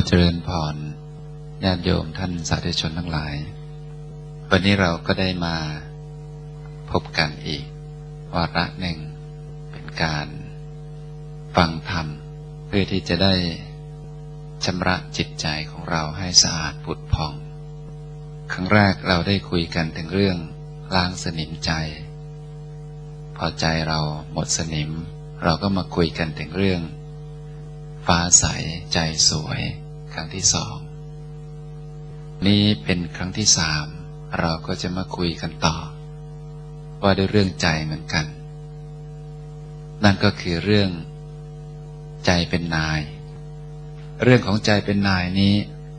เจริญพรญาติโยมท่านสาธุชนทั้งหลายวันนี้เราก็ได้มาพบกันอีกวาระหนึ่งเป็นการฟังธรรมเพื่อที่จะได้ชำระจิตใจของเราให้สะอาดผุดผ่องครั้งแรกเราได้คุยกันถึงเรื่องล้างสนิมใจพอใจเราหมดสนิมเราก็มาคุยกันถึงเรื่องฟ้าใสใจสวยครั้งที่สองนี้เป็นครั้งที่สามเราก็จะมาคุยกันต่อว่าด้วยเรื่องใจเหมือนกันนั่นก็คือเรื่องใจเป็นนายเรื่องของใจเป็นนายนี้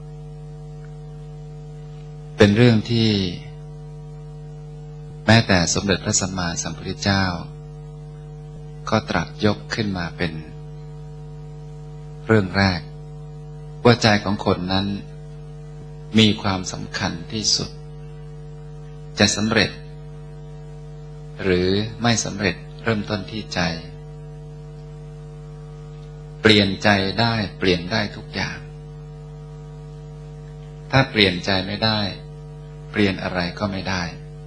เป็นเรื่องที่แม้แต่สมเด็จพระสัมมาสัมพุทธเจ้าก็ตรัสยกขึ้นมาเป็นเรื่องแรกว่าใจของคนนั้นมีความสำคัญที่สุดจะสำเร็จหรือไม่สำเร็จเริ่มต้นที่ใจเปลี่ยนใจได้เปลี่ยนได้ทุกอย่างถ้าเปลี่ยนใจไม่ได้เปลี่ยนอะไรก็ไม่ได้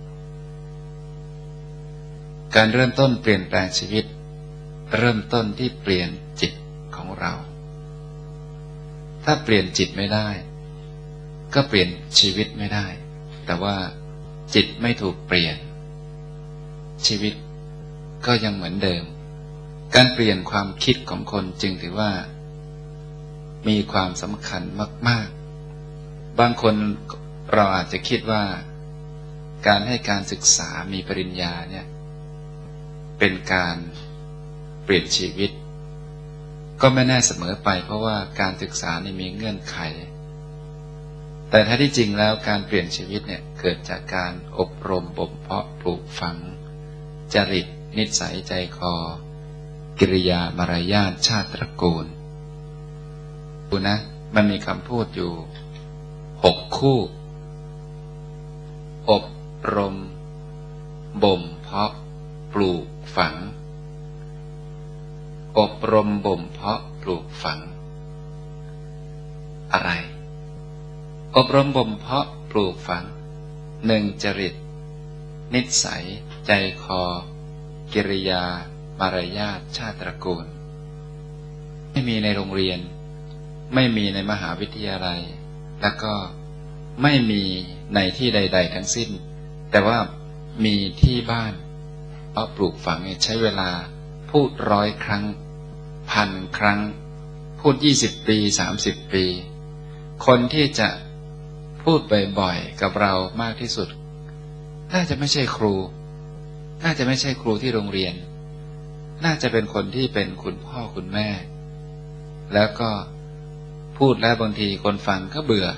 การเริ่มต้นเปลี่ยนแปลงชีวิตเริ่มต้นที่เปลี่ยนจิตของเราถ้าเปลี่ยนจิตไม่ได้ก็เปลี่ยนชีวิตไม่ได้แต่ว่าจิตไม่ถูกเปลี่ยนชีวิตก็ยังเหมือนเดิมการเปลี่ยนความคิดของคนจึงถือว่ามีความสำคัญมากๆบางคนเราอาจจะคิดว่าการให้การศึกษามีปริญญาเนี่ยเป็นการเปลี่ยนชีวิตก็ไม่แน่เสมอไปเพราะว่าการศึกษานี่มีเงื่อนไขแต่แท้ที่จริงแล้วการเปลี่ยนชีวิตเนี่ยเกิดจากการอบรมบ่มเพาะปลูกฝังจริตนิสัยใจคอกิริยามารยาทชาติตระกูลดูนะมันมีคำพูดอยู่6คู่อบรมบ่มเพาะปลูกฝังอบรมบ่มเพาะปลูกฝังอะไรอบรมบ่มเพาะปลูกฝัง1จริตนิสัยใจคอกิริยามารยาทชาติตระกูลไม่มีในโรงเรียนไม่มีในมหาวิทยาลัยแล้วก็ไม่มีในที่ใดๆทั้งสิ้นแต่ว่ามีที่บ้านเพราะปลูกฝังใช้เวลาพูด100 ครั้ง1,000 ครั้งพูด20 ปี30 ปีคนที่จะพูดบ่อยๆกับเรามากที่สุดน่าจะไม่ใช่ครูน่าจะไม่ใช่ครูที่โรงเรียนน่าจะเป็นคนที่เป็นคุณพ่อคุณแม่แล้วก็พูดแล้วบางทีคนฟังก็เบื่อ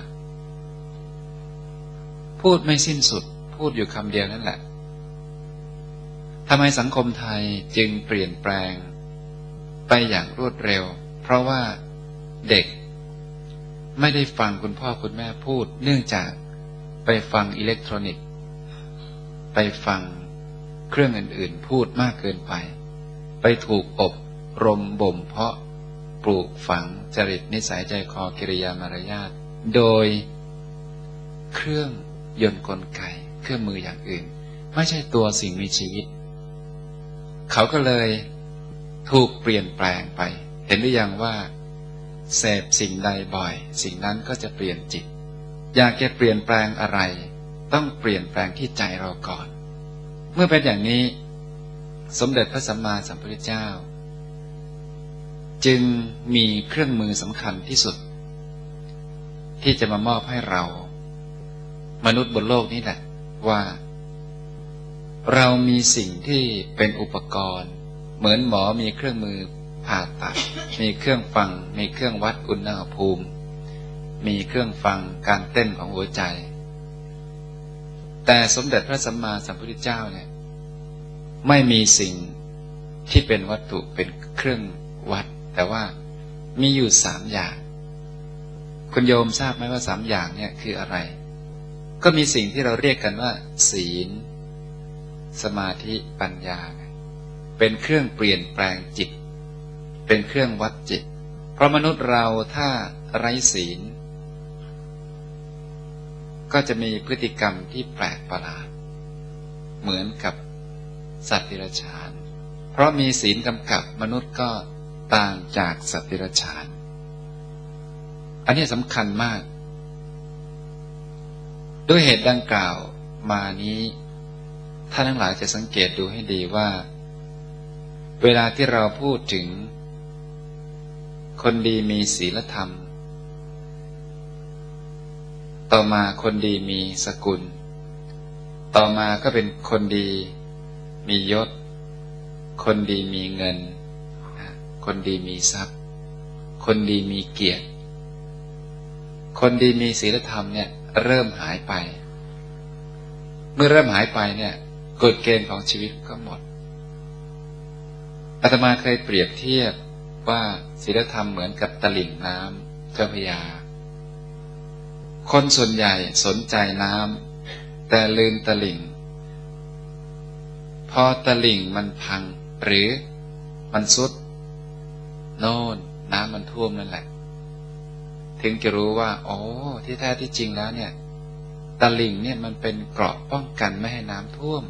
พูดไม่สิ้นสุดพูดอยู่คำเดียวนั่นแหละทำไมสังคมไทยจึงเปลี่ยนแปลงไปอย่างรวดเร็วเพราะว่าเด็กไม่ได้ฟังคุณพ่อคุณแม่พูดเนื่องจากไปฟังอิเล็กทรอนิกส์ไปฟังเครื่องอื่นๆพูดมากเกินไปไปถูกอบรมบ่มเพาะปลูกฝังจริตนิสัยใจคอกิริยามารยาทโดยเครื่องยนต์กลไกเครื่องมืออย่างอื่นไม่ใช่ตัวสิ่งมีชีวิตเขาก็เลยถูกเปลี่ยนแปลงไปเห็นหรือยังว่าเสพสิ่งใดบ่อยสิ่งนั้นก็จะเปลี่ยนจิตอยากจะเปลี่ยนแปลงอะไรต้องเปลี่ยนแปลงที่ใจเราก่อนเมื่อเป็นอย่างนี้สมเด็จพระสัมมาสัมพุทธเจ้าจึงมีเครื่องมือสำคัญที่สุดที่จะมามอบให้เรามนุษย์บนโลกนี้แหละว่าเรามีสิ่งที่เป็นอุปกรณ์เหมือนหมอมีเครื่องมือผ่าตัดมีเครื่องฟังมีเครื่องวัดอุณหภูมิมีเครื่องฟังการเต้นของหัวใจแต่สมเด็จพระสัมมาสัมพุทธเจ้าเนี่ยไม่มีสิ่งที่เป็นวัตถุเป็นเครื่องวัดแต่ว่ามีอยู่3 อย่างคุณโยมทราบไหมว่า3 อย่างเนี่ยคืออะไรก็มีสิ่งที่เราเรียกกันว่าศีลสมาธิปัญญาเป็นเครื่องเปลี่ยนแปลงจิตเป็นเครื่องวัดจิตเพราะมนุษย์เราถ้าไร้ศีลก็จะมีพฤติกรรมที่แปลกประหลาดเหมือนกับสัตว์เดรัจฉานเพราะมีศีลกำกับมนุษย์ก็ต่างจากสัตว์เดรัจฉานอันนี้สำคัญมากด้วยเหตุดังกล่าวมานี้ท่านทั้งหลายจะสังเกตดูให้ดีว่าเวลาที่เราพูดถึงคนดีมีศีลธรรมต่อมาคนดีมีสกุลต่อมาก็เป็นคนดีมียศคนดีมีเงินคนดีมีทรัพย์คนดีมีเกียรติคนดีมีศีลธรรมเนี่ยเริ่มหายไปเมื่อเริ่มหายไปเนี่ยกฎเกณฑ์ของชีวิตก็หมดอาตมาเคยเปรียบเทียบว่าศีลธรรมเหมือนกับตลิ่งน้ำเจ้าพระยาคนส่วนใหญ่สนใจน้ำแต่ลืมตลิ่งพอตลิ่งมันพังหรือมันทรุดโน่นน้ำมันท่วมนั่นแหละถึงจะรู้ว่าอ๋อที่แท้ที่จริงแล้วเนี่ยตลิ่งเนี่ยมันเป็นเกราะป้องกันไม่ให้น้ำท่วม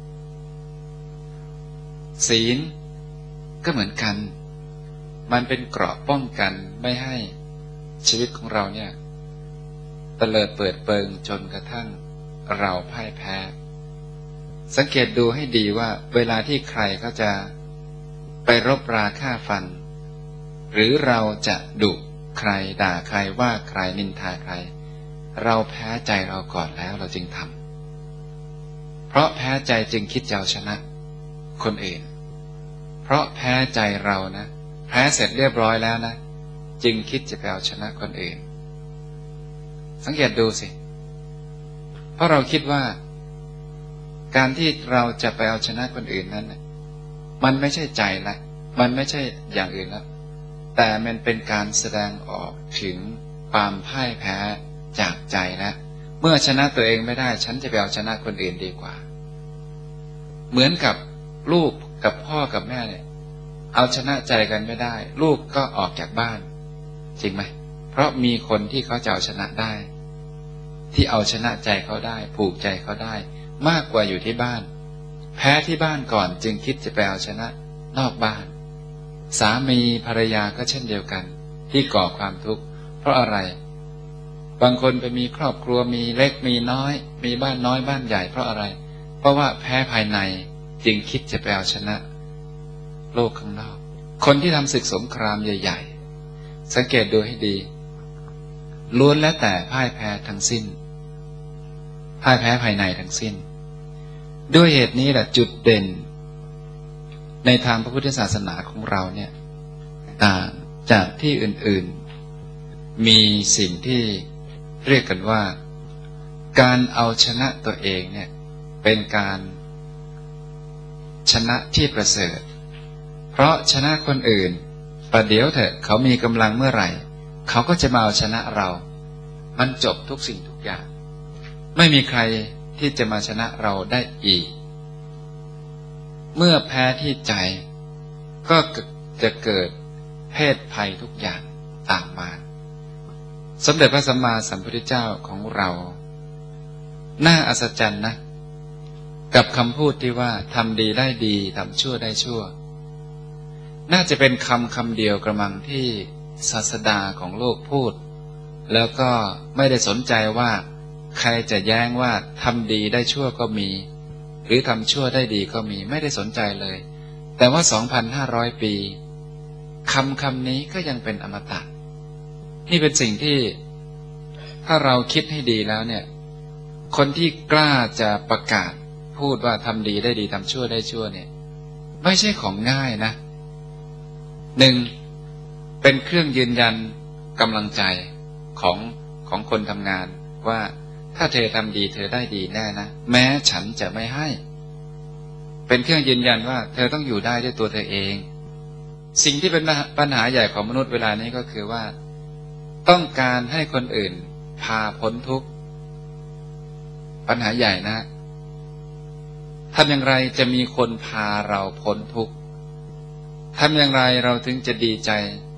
ศีลก็เหมือนกันมันเป็นเกราะป้องกันไม่ให้ชีวิตของเราเนี่ยเตลิดเปิดเปิงจนกระทั่งเราพ่ายแพ้สังเกตดูให้ดีว่าเวลาที่ใครเขาจะไปรบราฆ่าฟันหรือเราจะดุใครด่าใครว่าใครนินทาใครเราแพ้ใจเราก่อนแล้วเราจึงทำเพราะแพ้ใจจึงคิดจะเอาชนะคนอื่นเพราะแพ้ใจเรานะแพ้เสร็จเรียบร้อยแล้วนะจึงคิดจะไปเอาชนะคนอื่นสังเกตดูสิเพราะเราคิดว่าการที่เราจะไปเอาชนะคนอื่นนั้นมันไม่ใช่ใจละมันไม่ใช่อย่างอื่นแล้วแต่มันเป็นการแสดงออกถึงความพ่ายแพ้จากใจแล้วเมื่อชนะตัวเองไม่ได้ฉันจะไปเอาชนะคนอื่นดีกว่าเหมือนกับลูกกับพ่อกับแม่เนี่ยเอาชนะใจกันไม่ได้ลูกก็ออกจากบ้านจริงไหมเพราะมีคนที่เขาจะเอาชนะได้ที่เอาชนะใจเขาได้ผูกใจเขาได้มากกว่าอยู่ที่บ้านแพ้ที่บ้านก่อนจึงคิดจะไปเอาชนะนอกบ้านสามีภรรยาก็เช่นเดียวกันที่ก่อความทุกข์เพราะอะไรบางคนไปมีครอบครัวมีเล็กมีน้อยมีบ้านน้อยบ้านใหญ่เพราะอะไรเพราะว่าแพ้ภายในจึงคิดจะไปเอาชนะโลกข้างนอกคนที่ทำศึกสงครามใหญ่ๆสังเกตดูให้ดีล้วนแล้วแต่พ่ายแพ้ทั้งสิ้นพ่ายแพ้ภายในทั้งสิ้นด้วยเหตุนี้แหละจุดเด่นในทางพระพุทธศาสนาของเราเนี่ยต่างจากที่อื่นๆมีสิ่งที่เรียกกันว่าการเอาชนะตัวเองเนี่ยเป็นการชนะที่ประเสริฐเพราะชนะคนอื่นประเดี๋ยวเถอะเขามีกำลังเมื่อไหร่เขาก็จะมาเอาชนะเรามันจบทุกสิ่งทุกอย่างไม่มีใครที่จะมาชนะเราได้อีกเมื่อแพ้ที่ใจก็จะเกิดเพศภัยทุกอย่างตามมาสมเด็จพระสัมมาสัมพุทธเจ้าของเราน่าอัศจรรย์นะกับคำพูดที่ว่าทำดีได้ดีทำชั่วได้ชั่วน่าจะเป็นคำเดียวกระมังที่ศาสดาของโลกพูดแล้วก็ไม่ได้สนใจว่าใครจะแย้งว่าทำดีได้ชั่วก็มีหรือทำชั่วได้ดีก็มีไม่ได้สนใจเลยแต่ว่า 2,500 ปีคำนี้ก็ยังเป็นอมตะนี่เป็นสิ่งที่ถ้าเราคิดให้ดีแล้วเนี่ยคนที่กล้าจะประกาศพูดว่าทำดีได้ดีทำชั่วได้ชั่วเนี่ยไม่ใช่ของง่ายนะหนึ่งเป็นเครื่องยืนยันกำลังใจของคนทำงานว่าถ้าเธอทำดีเธอได้ดีแน่นะแม้ฉันจะไม่ให้เป็นเครื่องยืนยันว่าเธอต้องอยู่ได้ด้วยตัวเธอเองสิ่งที่เป็นปัญหาใหญ่ของมนุษย์เวลานี้ก็คือว่าต้องการให้คนอื่นพาพ้นทุกข์ปัญหาใหญ่นะทำอย่างไรจะมีคนพาเราพ้นทุกข์ทำอย่างไรเราถึงจะดีใจ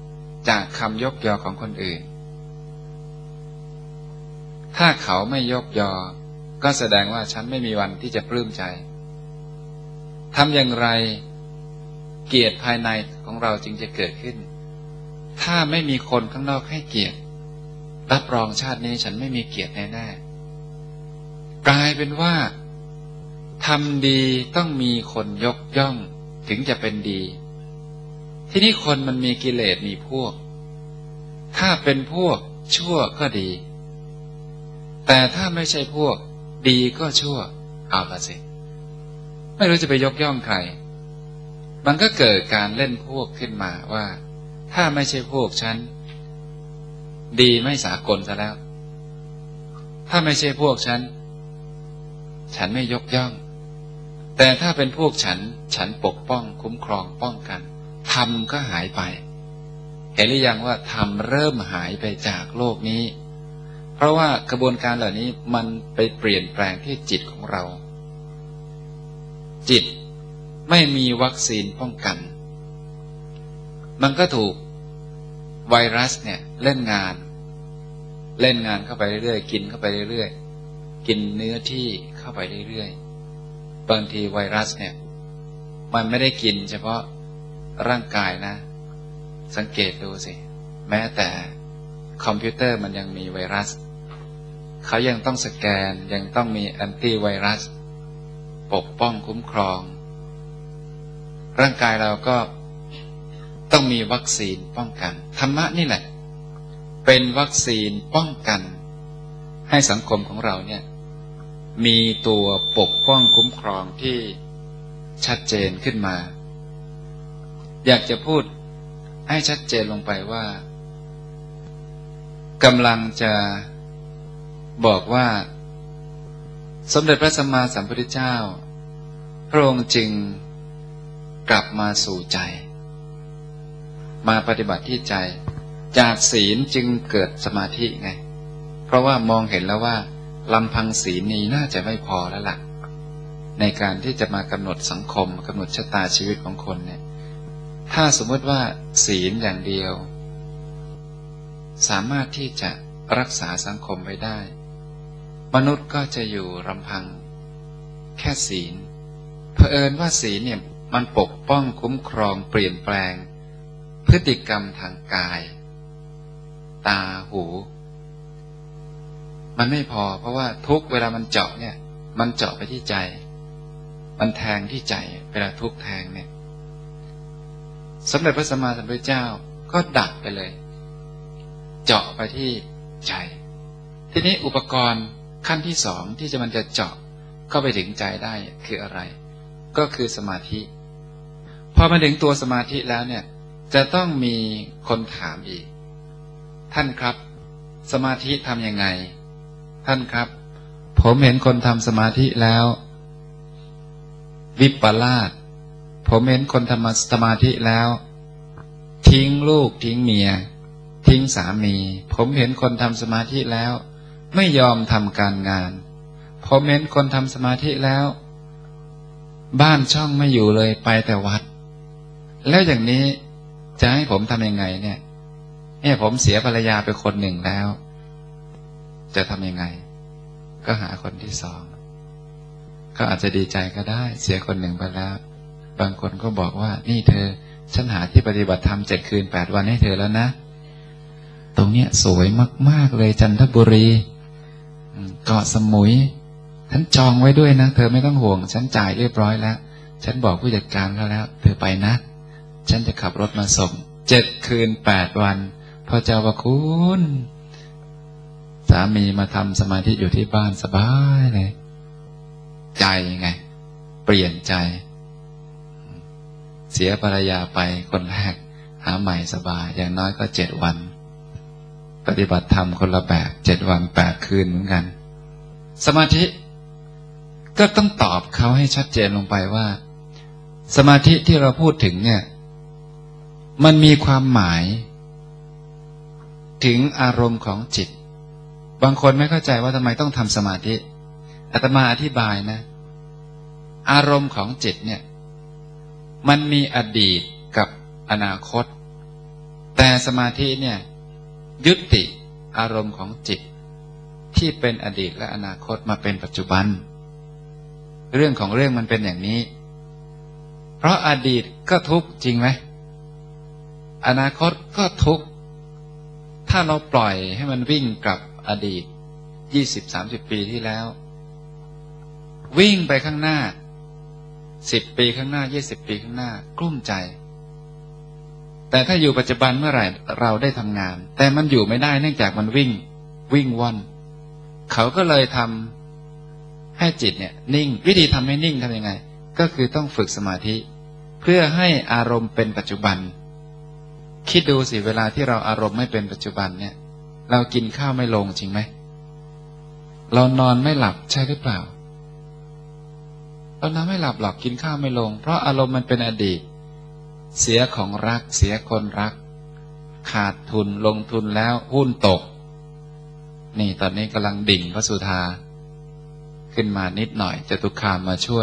จากคำยกยอของคนอื่นถ้าเขาไม่ยกยอก็แสดงว่าฉันไม่มีวันที่จะปลื้มใจทำอย่างไรเกียรติภายในของเราจึงจะเกิดขึ้นถ้าไม่มีคนข้างนอกให้เกียรติรับรองชาตินี้ฉันไม่มีเกียรติแน่ๆกลายเป็นว่าทำดีต้องมีคนยกย่องถึงจะเป็นดีที่นี่คนมันมีกิเลสมีพวกถ้าเป็นพวกชั่วก็ดีแต่ถ้าไม่ใช่พวกดีก็ชั่วเอาละสิไม่รู้จะไปยกย่องใครมันก็เกิดการเล่นพวกขึ้นมาว่าถ้าไม่ใช่พวกฉันดีไม่สากลซะแล้วถ้าไม่ใช่พวกฉันไม่ยกย่องแต่ถ้าเป็นพวกฉันปกป้องคุ้มครองป้องกันธรรมก็หายไปเห็นหรือยังว่าธรรมเริ่มหายไปจากโลกนี้เพราะว่ากระบวนการเหล่านี้มันไปเปลี่ยนแปลงที่จิตของเราจิตไม่มีวัคซีนป้องกันมันก็ถูกไวรัสเนี่ยเล่นงานเข้าไปเรื่อยๆกินเข้าไปเรื่อยๆกินเนื้อที่เข้าไปเรื่อยๆบางทีไวรัสเนี่ยมันไม่ได้กินเฉพาะร่างกายนะสังเกตดูสิแม้แต่คอมพิวเตอร์มันยังมีไวรัสเขายังต้องสแกนยังต้องมีแอนตี้ไวรัสปกป้องคุ้มครองร่างกายเราก็ต้องมีวัคซีนป้องกันธรรมะนี่แหละเป็นวัคซีนป้องกันให้สังคมของเราเนี่ยมีตัวปกป้องคุ้มครองที่ชัดเจนขึ้นมาอยากจะพูดให้ชัดเจนลงไปว่ากำลังจะบอกว่าสมเด็จพระสัมมาสัมพุทธเจ้าพระองค์จึงกลับมาสู่ใจมาปฏิบัติที่ใจจากศีลจึงเกิดสมาธิไงเพราะว่ามองเห็นแล้วว่าลำพังศีลนี้น่าจะไม่พอแล้วล่ะในการที่จะมากำหนดสังคมกำหนดชะตาชีวิตของคนเนี่ยถ้าสมมติว่าศีลอย่างเดียวสามารถที่จะรักษาสังคมไว้ได้มนุษย์ก็จะอยู่ลำพังแค่ศีลเผอิญว่าศีลเนี่ยมันปกป้องคุ้มครองเปลี่ยนแปลงพฤติกรรมทางกายตาหูมันไม่พอเพราะว่าทุกเวลามันเจาะเนี่ยมันเจาะไปที่ใจมันแทงที่ใจเวลาทุกแทงเนี่ยสมเด็จพระสัมมาสัมพุทธเจ้าก็ดับไปเลยเจาะไปที่ใจทีนี้อุปกรณ์ขั้นที่สองที่มันจะเจาะเข้าไปถึงใจได้คืออะไรก็คือสมาธิพอมาถึงตัวสมาธิแล้วเนี่ยจะต้องมีคนถามอีกท่านครับสมาธิทำยังไงท่านครับผมเห็นคนทำสมาธิแล้ววิปลาสผมเห็นคนทำสมาธิแล้วทิ้งลูกทิ้งเมียทิ้งสามีผมเห็นคนทำสมาธิแล้วไม่ยอมทำการงานผมเห็นคนทำสมาธิแล้วบ้านช่องไม่อยู่เลยไปแต่วัดแล้วอย่างนี้จะให้ผมทำยังไงเนี่ยผมเสียภรรยาไปคนหนึ่งแล้วจะทำยังไงก็หาคนที่สองก็อาจจะดีใจก็ได้เสียคนหนึ่งไปแล้วบางคนก็บอกว่านี่เธอฉันหาที่ปฏิบัติธรรม7 คืน 8 วันให้เธอแล้วนะตรงเนี้ยสวยมากๆเลยจันทบุรีเกาะสมุยฉันจองไว้ด้วยนะเธอไม่ต้องห่วงฉันจ่ายเรียบร้อยแล้วฉันบอกผู้จัดการเขาแล้วเธอไปนะฉันจะขับรถมาส่ง7 คืน 8 วันพอเจ้าว่าคุณสามีมาทำสมาธิอยู่ที่บ้านสบายเลยใจไงเปลี่ยนใจเสียภรรยาไปคนแรกหาใหม่สบายอย่างน้อยก็7 วันปฏิบัติธรรมคนละแบบ7 วัน 8 คืนเหมือนกันสมาธิก็ต้องตอบเขาให้ชัดเจนลงไปว่าสมาธิที่เราพูดถึงเนี่ยมันมีความหมายถึงอารมณ์ของจิตบางคนไม่เข้าใจว่าทำไมต้องทำสมาธิอาตมาอธิบายนะอารมณ์ของจิตเนี่ยมันมีอดีตกับอนาคตแต่สมาธิเนี่ยยุติอารมณ์ของจิตที่เป็นอดีตและอนาคตมาเป็นปัจจุบันเรื่องของเรื่องมันเป็นอย่างนี้เพราะอดีตก็ทุกข์จริงไหมอนาคตก็ทุกข์ถ้าเราปล่อยให้มันวิ่งกับอดีต20-30 ปีที่แล้ววิ่งไปข้างหน้า10 ปีข้างหน้า20 ปีข้างหน้ากลุ้มใจแต่ถ้าอยู่ปัจจุบันเมื่อไหร่เราได้ทำงานแต่มันอยู่ไม่ได้เนื่องจากมันวิ่งว่อนเขาก็เลยทำให้จิตเนี่ยนิ่งวิธีทำให้นิ่งทำยังไงก็คือต้องฝึกสมาธิเพื่อให้อารมณ์เป็นปัจจุบันคิดดูสิเวลาที่เราอารมณ์ไม่เป็นปัจจุบันเนี่ยเรากินข้าวไม่ลงจริงไหมเรานอนไม่หลับใช่หรือเปล่าเรานอนไม่หลับหรอกกินข้าวไม่ลงเพราะอารมณ์มันเป็นอดีตเสียของรักเสียคนรักขาดทุนลงทุนแล้วหุ้นตกนี่ตอนนี้กำลังดิ่งพระสุธาขึ้นมานิดหน่อยจตุคามมาช่วย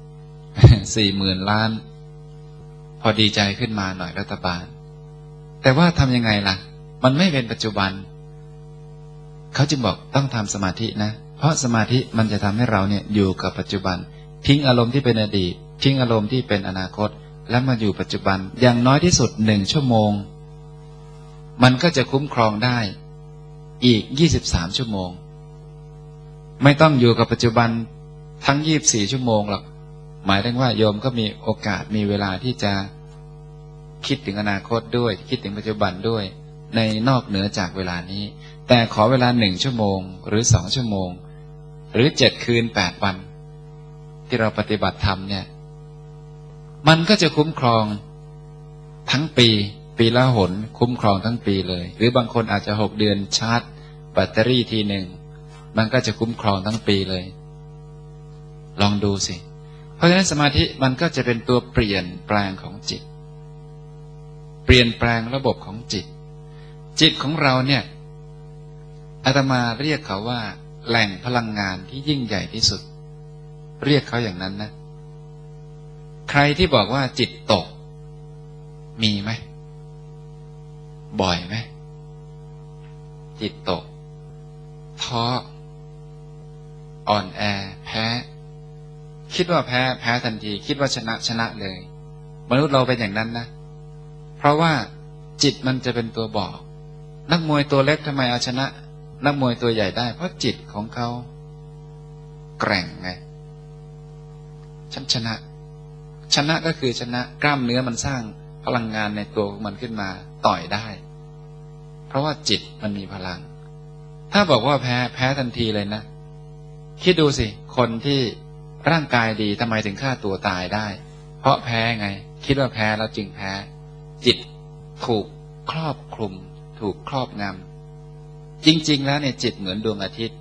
40,000 ล้านพอดีใจขึ้นมาหน่อยรัฐบาลแต่ว่าทำยังไงล่ะมันไม่เป็นปัจจุบันเขาจึงบอกต้องทำสมาธินะเพราะสมาธิมันจะทำให้เราเนี่ยอยู่กับปัจจุบันทิ้งอารมณ์ที่เป็นอดีตทิ้งอารมณ์ที่เป็นอนาคตแล้วมาอยู่ปัจจุบันอย่างน้อยที่สุด1 ชั่วโมงมันก็จะคุ้มครองได้อีก23 ชั่วโมงไม่ต้องอยู่กับปัจจุบันทั้ง24 ชั่วโมงหรอกหมายถึงว่าโยมก็มีโอกาสมีเวลาที่จะคิดถึงอนาคตด้วยคิดถึงปัจจุบันด้วยในนอกเหนือจากเวลานี้แต่ขอเวลา1 ชั่วโมงหรือ2 ชั่วโมงหรือ7 คืน 8 วันที่เราปฏิบัติธรรมเนี่ยมันก็จะคุ้มครองทั้งปีละหนคุ้มครองทั้งปีเลยหรือบางคนอาจจะ6 เดือนชาร์จแบตเตอรี่ทีหนึ่งมันก็จะคุ้มครองทั้งปีเลยลองดูสิเพราะฉะนั้นสมาธิมันก็จะเป็นตัวเปลี่ยนแปลงของจิตเปลี่ยนแปลงระบบของจิตของเราเนี่ยอาตมาเรียกเขาว่าแหล่งพลังงานที่ยิ่งใหญ่ที่สุดเรียกเขาอย่างนั้นนะใครที่บอกว่าจิตตกมีไหมบ่อยไหมจิตตกท้ออ่อนแอแพ้คิดว่าแพ้ทันทีคิดว่าชนะเลยมนุษย์เราเป็นอย่างนั้นนะเพราะว่าจิตมันจะเป็นตัวบอกนักมวยตัวเล็กทำไมเอาชนะนักมวยตัวใหญ่ได้เพราะจิตของเขาแกร่งไงฉันชนะก็คือชนะกล้ามเนื้อมันสร้างพลังงานในตัวของมันขึ้นมาต่อยได้เพราะว่าจิตมันมีพลังถ้าบอกว่าแพ้ทันทีเลยนะคิดดูสิคนที่ร่างกายดีทำไมถึงฆ่าตัวตายได้เพราะแพ้ไงคิดว่าแพ้แล้วจึงแพ้จิตถูกครอบคลุมถูกครอบงำจริงๆแล้วเนี่ยจิตเหมือนดวงอาทิตย์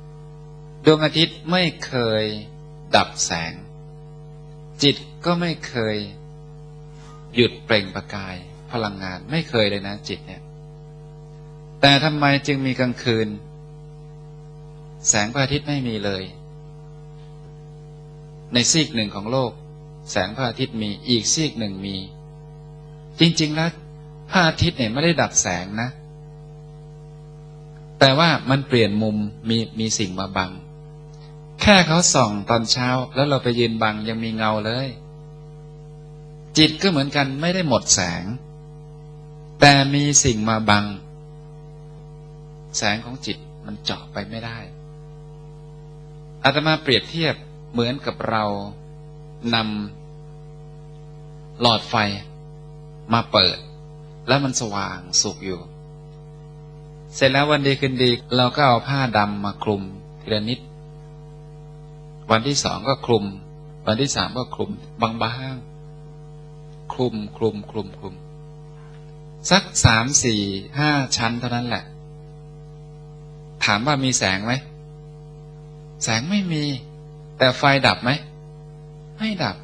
ไม่เคยดับแสงจิตก็ไม่เคยหยุดเปล่งประกายพลังงานไม่เคยเลยนะจิตเนี่ยแต่ทำไมจึงมีกลางคืนแสงพระอาทิตย์ไม่มีเลยในซีกหนึ่งของโลกแสงพระอาทิตย์มีอีกซีกหนึ่งมีจริงๆแล้วพระอาทิตย์เนี่ยไม่ได้ดับแสงนะแต่ว่ามันเปลี่ยนมุมมีสิ่งมาบังแค่เขาส่องตอนเช้าแล้วเราไปยืนบังยังมีเงาเลยจิตก็เหมือนกันไม่ได้หมดแสงแต่มีสิ่งมาบังแสงของจิตมันเจาะไปไม่ได้อาตมาเปรียบเทียบเหมือนกับเรานำหลอดไฟมาเปิดแล้วมันสว่างสุกอยู่เสร็จแล้ววันดีคืนดีเราก็เอาผ้าดำมาคลุมทีละนิดวันที่2ก็คลุมวันที่3ก็คลุมบางๆคลุมสัก3 4 5 ชั้นเท่านั้นแหละถามว่ามีแสงไหมแสงไม่มีแต่ไฟดับไหมไม่ดับ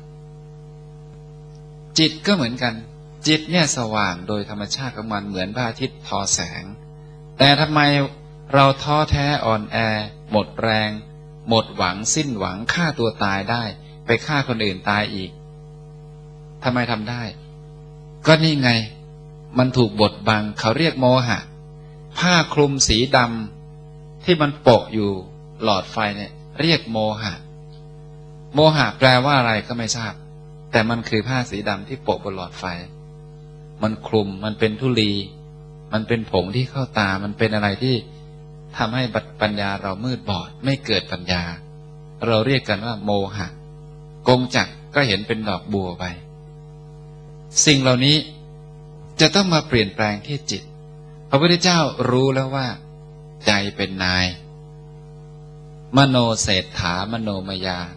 จิตก็เหมือนกันจิตเนี่ยสว่างโดยธรรมชาติของมันเหมือนพระอาทิตย์ทอแสงแต่ทำไมเราท้อแท้อ่อนแอหมดแรงหมดหวังสิ้นหวังฆ่าตัวตายได้ไปฆ่าคนอื่นตายอีกทำไมทำได้ก็นี่ไงมันถูกบดบังเขาเรียกโมหะผ้าคลุมสีดำที่มันโปะอยู่หลอดไฟเนี่ยเรียกโมหะโมหะแปลว่าอะไรก็ไม่ทราบแต่มันคือผ้าสีดำที่โปะบนหลอดไฟมันคลุมมันเป็นธุลีมันเป็นผงที่เข้าตามันเป็นอะไรที่ทำให้ปัญญาเรามืดบอดไม่เกิดปัญญาเราเรียกกันว่าโมหะกงจักรก็เห็นเป็นดอกบัวไปสิ่งเหล่านี้จะต้องมาเปลี่ยนแปลงที่จิตพระพุทธเจ้ารู้แล้วว่าใจเป็นนายมโนเศรษฐามโนมยา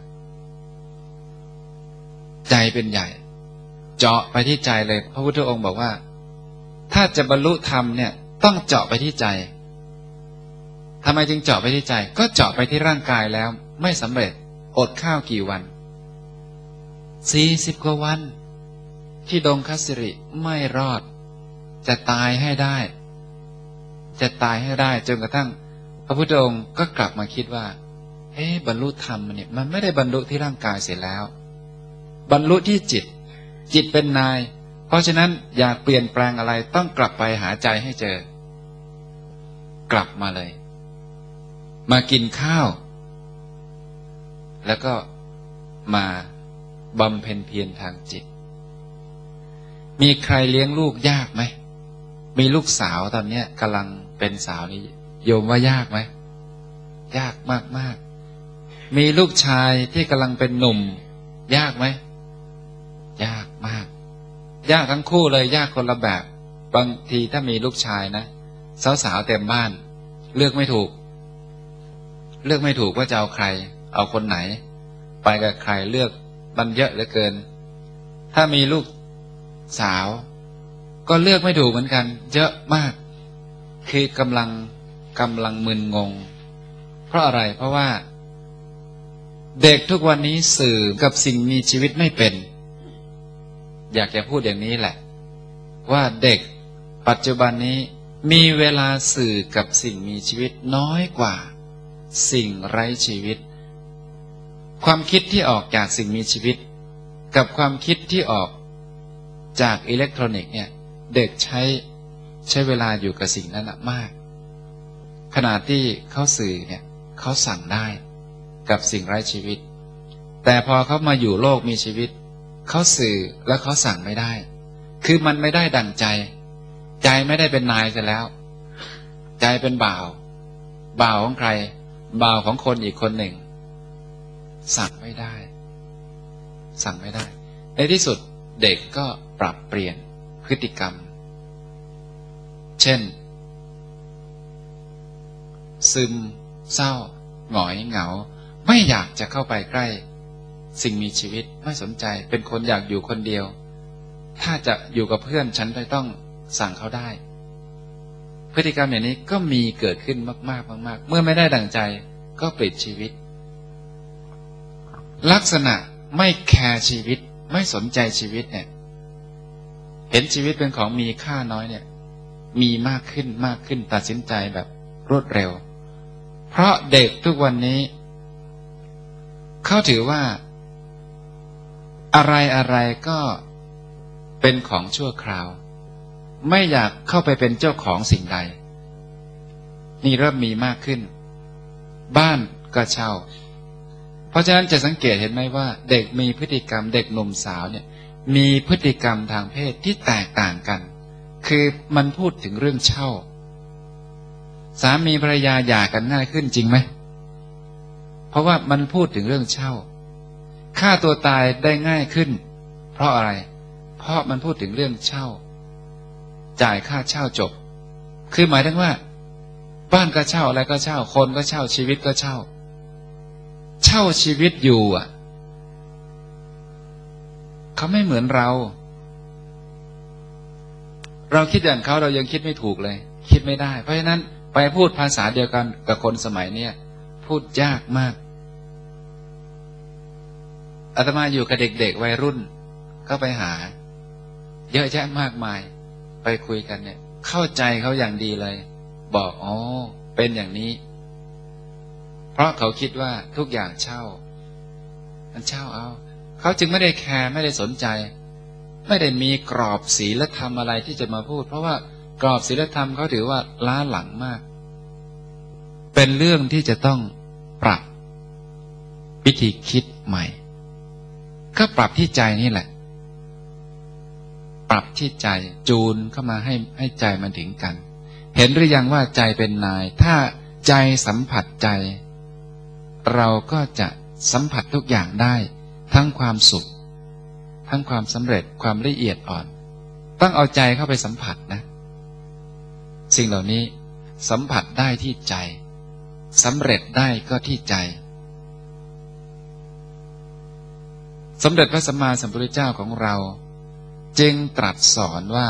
ใจเป็นใหญ่เจาะไปที่ใจเลยพระพุทธองค์บอกว่าถ้าจะบรรลุธรรมเนี่ยต้องเจาะไปที่ใจทำไมจึงเจาะไปที่ใจก็เจาะไปที่ร่างกายแล้วไม่สำเร็จอดข้าวกี่วัน40 กว่าวันที่ดงคัสสิริไม่รอดจะตายให้ได้จะตายให้ได้จนกระทั่งพระพุทธองค์ก็กลับมาคิดว่าบรรลุธรรมเนี่ยมันไม่ได้บรรลุที่ร่างกายเสียแล้วบรรลุที่จิตจิตเป็นนายเพราะฉะนั้นอยากเปลี่ยนแปลงอะไรต้องกลับไปหาใจให้เจอกลับมาเลยมากินข้าวแล้วก็มาบำเพ็ญเพียรทางจิตมีใครเลี้ยงลูกยากไหมมีลูกสาวตอนนี้กำลังเป็นสาวนี่โยมว่ายากไหมยากมากๆมีลูกชายที่กำลังเป็นหนุ่มยากไหมยากมากยากทั้งคู่เลยยากคนละแบบบางทีถ้ามีลูกชายนะสาวๆเต็มบ้านเลือกไม่ถูกว่าจะเอาใครเอาคนไหนไปกับใครเลือกมันเยอะเหลือเกินถ้ามีลูกสาวก็เลือกไม่ถูกเหมือนกันเยอะมากคือกำลังมึนงงเพราะอะไรเพราะว่าเด็กทุกวันนี้สื่อกับสิ่งมีชีวิตไม่เป็นอยากจะพูดอย่างนี้แหละว่าเด็กปัจจุบันนี้มีเวลาสื่อกับสิ่งมีชีวิตน้อยกว่าสิ่งไร้ชีวิตความคิดที่ออกจากสิ่งมีชีวิตกับความคิดที่ออกจากอิเล็กทรอนิกส์เนี่ยเด็กใช้เวลาอยู่กับสิ่งนั้นมากขณะที่เขาสื่อเนี่ยเขาสั่งได้กับสิ่งไร้ชีวิตแต่พอเขามาอยู่โลกมีชีวิตเขาสื่อแล้วเขาสั่งไม่ได้คือมันไม่ได้ดั่งใจใจไม่ได้เป็นนายซะแล้วใจเป็นบ่าวของใครบ่าวของคนอีกคนหนึ่งสั่งไม่ได้ในที่สุดเด็กก็ปรับเปลี่ยนพฤติกรรมเช่นซึมเศร้าหงอยเหงาไม่อยากจะเข้าไปใกล้สิ่งมีชีวิตไม่สนใจเป็นคนอยากอยู่คนเดียวถ้าจะอยู่กับเพื่อนฉันไปต้องสั่งเขาได้พฤติกรรมอย่างนี้ก็มีเกิดขึ้นมากๆเมื่อไม่ได้ดั่งใจก็ปลิดชีวิตลักษณะไม่แคร์ชีวิตไม่สนใจชีวิตเนี่ยเห็นชีวิตเป็นของมีค่าน้อยเนี่ยมีมากขึ้นตัดสินใจแบบรวดเร็วเพราะเด็กทุกวันนี้เขาถือว่าอะไรก็เป็นของชั่วคราวไม่อยากเข้าไปเป็นเจ้าของสิ่งใดนี่เริ่มมีมากขึ้นบ้านก็เช่าเพราะฉะนั้นจะสังเกตเห็นไหมว่าเด็กมีพฤติกรรมเด็กหนุ่มสาวเนี่ยมีพฤติกรรมทางเพศที่แตกต่างกันคือมันพูดถึงเรื่องเช่าสามีภรรยาหย่ากันง่ายขึ้นจริงไหมเพราะว่ามันพูดถึงเรื่องเช่าฆ่าตัวตายได้ง่ายขึ้นเพราะอะไรเพราะมันพูดถึงเรื่องเช่าจ่ายค่าเช่าจบคือหมายถึงว่าบ้านก็เช่าอะไรก็เช่าคนก็เช่าชีวิตก็เช่าชีวิตอยู่เขาไม่เหมือนเราคิดอย่างเขาเรายังคิดไม่ถูกเลยคิดไม่ได้เพราะฉะนั้นไปพูดภาษาเดียวกันกับคนสมัยเนี้ยพูดยากมากอาตมาอยู่กับเด็กๆวัยรุ่นก็ไปหาเยอะแยะมากมายไปคุยกันเนี่ยเข้าใจเขาอย่างดีเลยบอกอ๋อเป็นอย่างนี้เพราะเขาคิดว่าทุกอย่างเช่ามันเช่าเอาเขาจึงไม่ได้แคร์ไม่ได้สนใจไม่ได้มีกรอบศีลธรรมอะไรที่จะมาพูดเพราะว่ากรอบศีลธรรมเขาถือว่าล้าหลังมากเป็นเรื่องที่จะต้องปรับวิธีคิดใหม่ก็ปรับที่ใจนี่แหละปรับที่ใจจูนเข้ามาให้ใจมันถึงกันเห็นหรือยังว่าใจเป็นนายถ้าใจสัมผัสใจเราก็จะสัมผัสทุกอย่างได้ทั้งความสุขทั้งความสำเร็จความละเอียดอ่อนต้องเอาใจเข้าไปสัมผัสนะสิ่งเหล่านี้สัมผัสได้ที่ใจสำเร็จได้ก็ที่ใจสมเด็จพระสัมมาสัมพุทธเจ้าของเราจึงตรัสสอนว่า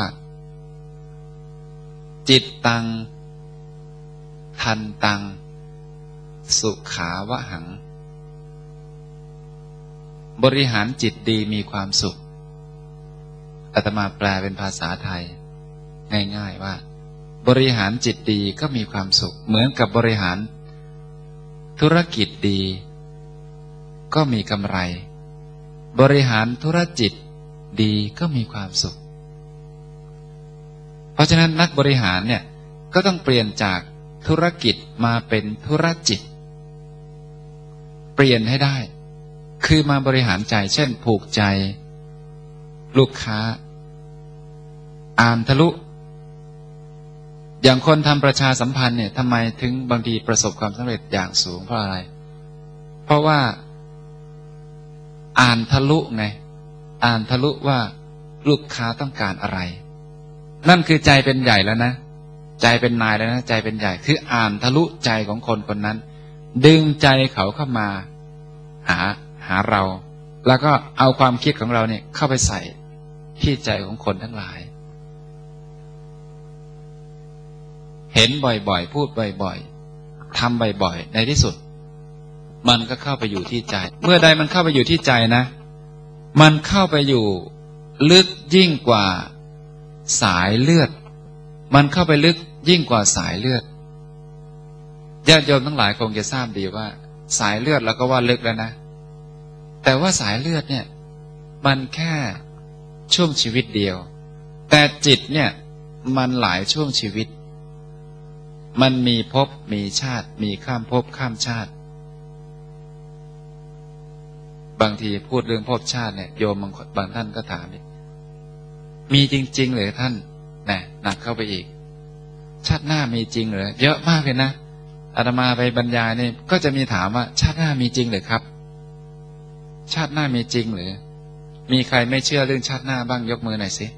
จิตตังทันตังสุขาวะหังบริหารจิตดีมีความสุขอาตมาแปลเป็นภาษาไทยง่ายๆว่าบริหารจิตดีก็มีความสุขเหมือนกับบริหารธุรกิจดีก็มีกำไรบริหารธุรจิตดีก็มีความสุขเพราะฉะนั้นนักบริหารเนี่ยก็ต้องเปลี่ยนจากธุรกิจมาเป็นธุรจิตเปลี่ยนให้ได้คือมาบริหารใจเช่นผูกใจลูกค้าอ่านทะลุอย่างคนทำประชาสัมพันธ์เนี่ยทำไมถึงบางทีประสบความสำเร็จอย่างสูงเพราะอะไรเพราะว่าอ่านทะลุไงอ่านทะลุว่าลูกค้าต้องการอะไรนั่นคือใจเป็นใหญ่แล้วนะใจเป็นนายแล้วนะใจเป็นใหญ่คืออ่านทะลุใจของคนคนนั้นดึงใจเขาเข้ามาหาเราแล้วก็เอาความคิดของเราเนี่ยเข้าไปใส่ที่ใจของคนทั้งหลายเห็นบ่อยๆพูดบ่อยๆทำบ่อยๆในที่สุดมันก็เข้าไปอยู่ที่ใจเมื่อใดมันเข้าไปอยู่ที่ใจนะมันเข้าไปอยู่ลึกยิ่งกว่าสายเลือดมันเข้าไปลึกยิ่งกว่าสายเลือดญาติโยมทั้งหลายคงจะทราบดีว่าสายเลือดเราก็ว่าลึกแล้วนะแต่ว่าสายเลือดเนี่ยมันแค่ช่วงชีวิตเดียวแต่จิตเนี่ยมันหลายช่วงชีวิตมันมีภพมีชาติมีข้ามภพข้ามชาติบางทีพูดเรื่องภพชาติเนี่ยโยมบางท่านก็ถามมีจริงๆหรือท่านน่ะหนักเข้าไปอีกชาติหน้ามีจริงหรือเยอะมากเลยนะอาตมาไปบรรยายเนี่ยก็จะมีถามว่าชาติหน้ามีจริงหรือครับชาติหน้ามีจริงหรือมีใครไม่เชื่อเรื่องชาติหน้าบ้างยกมือหน่อยสิ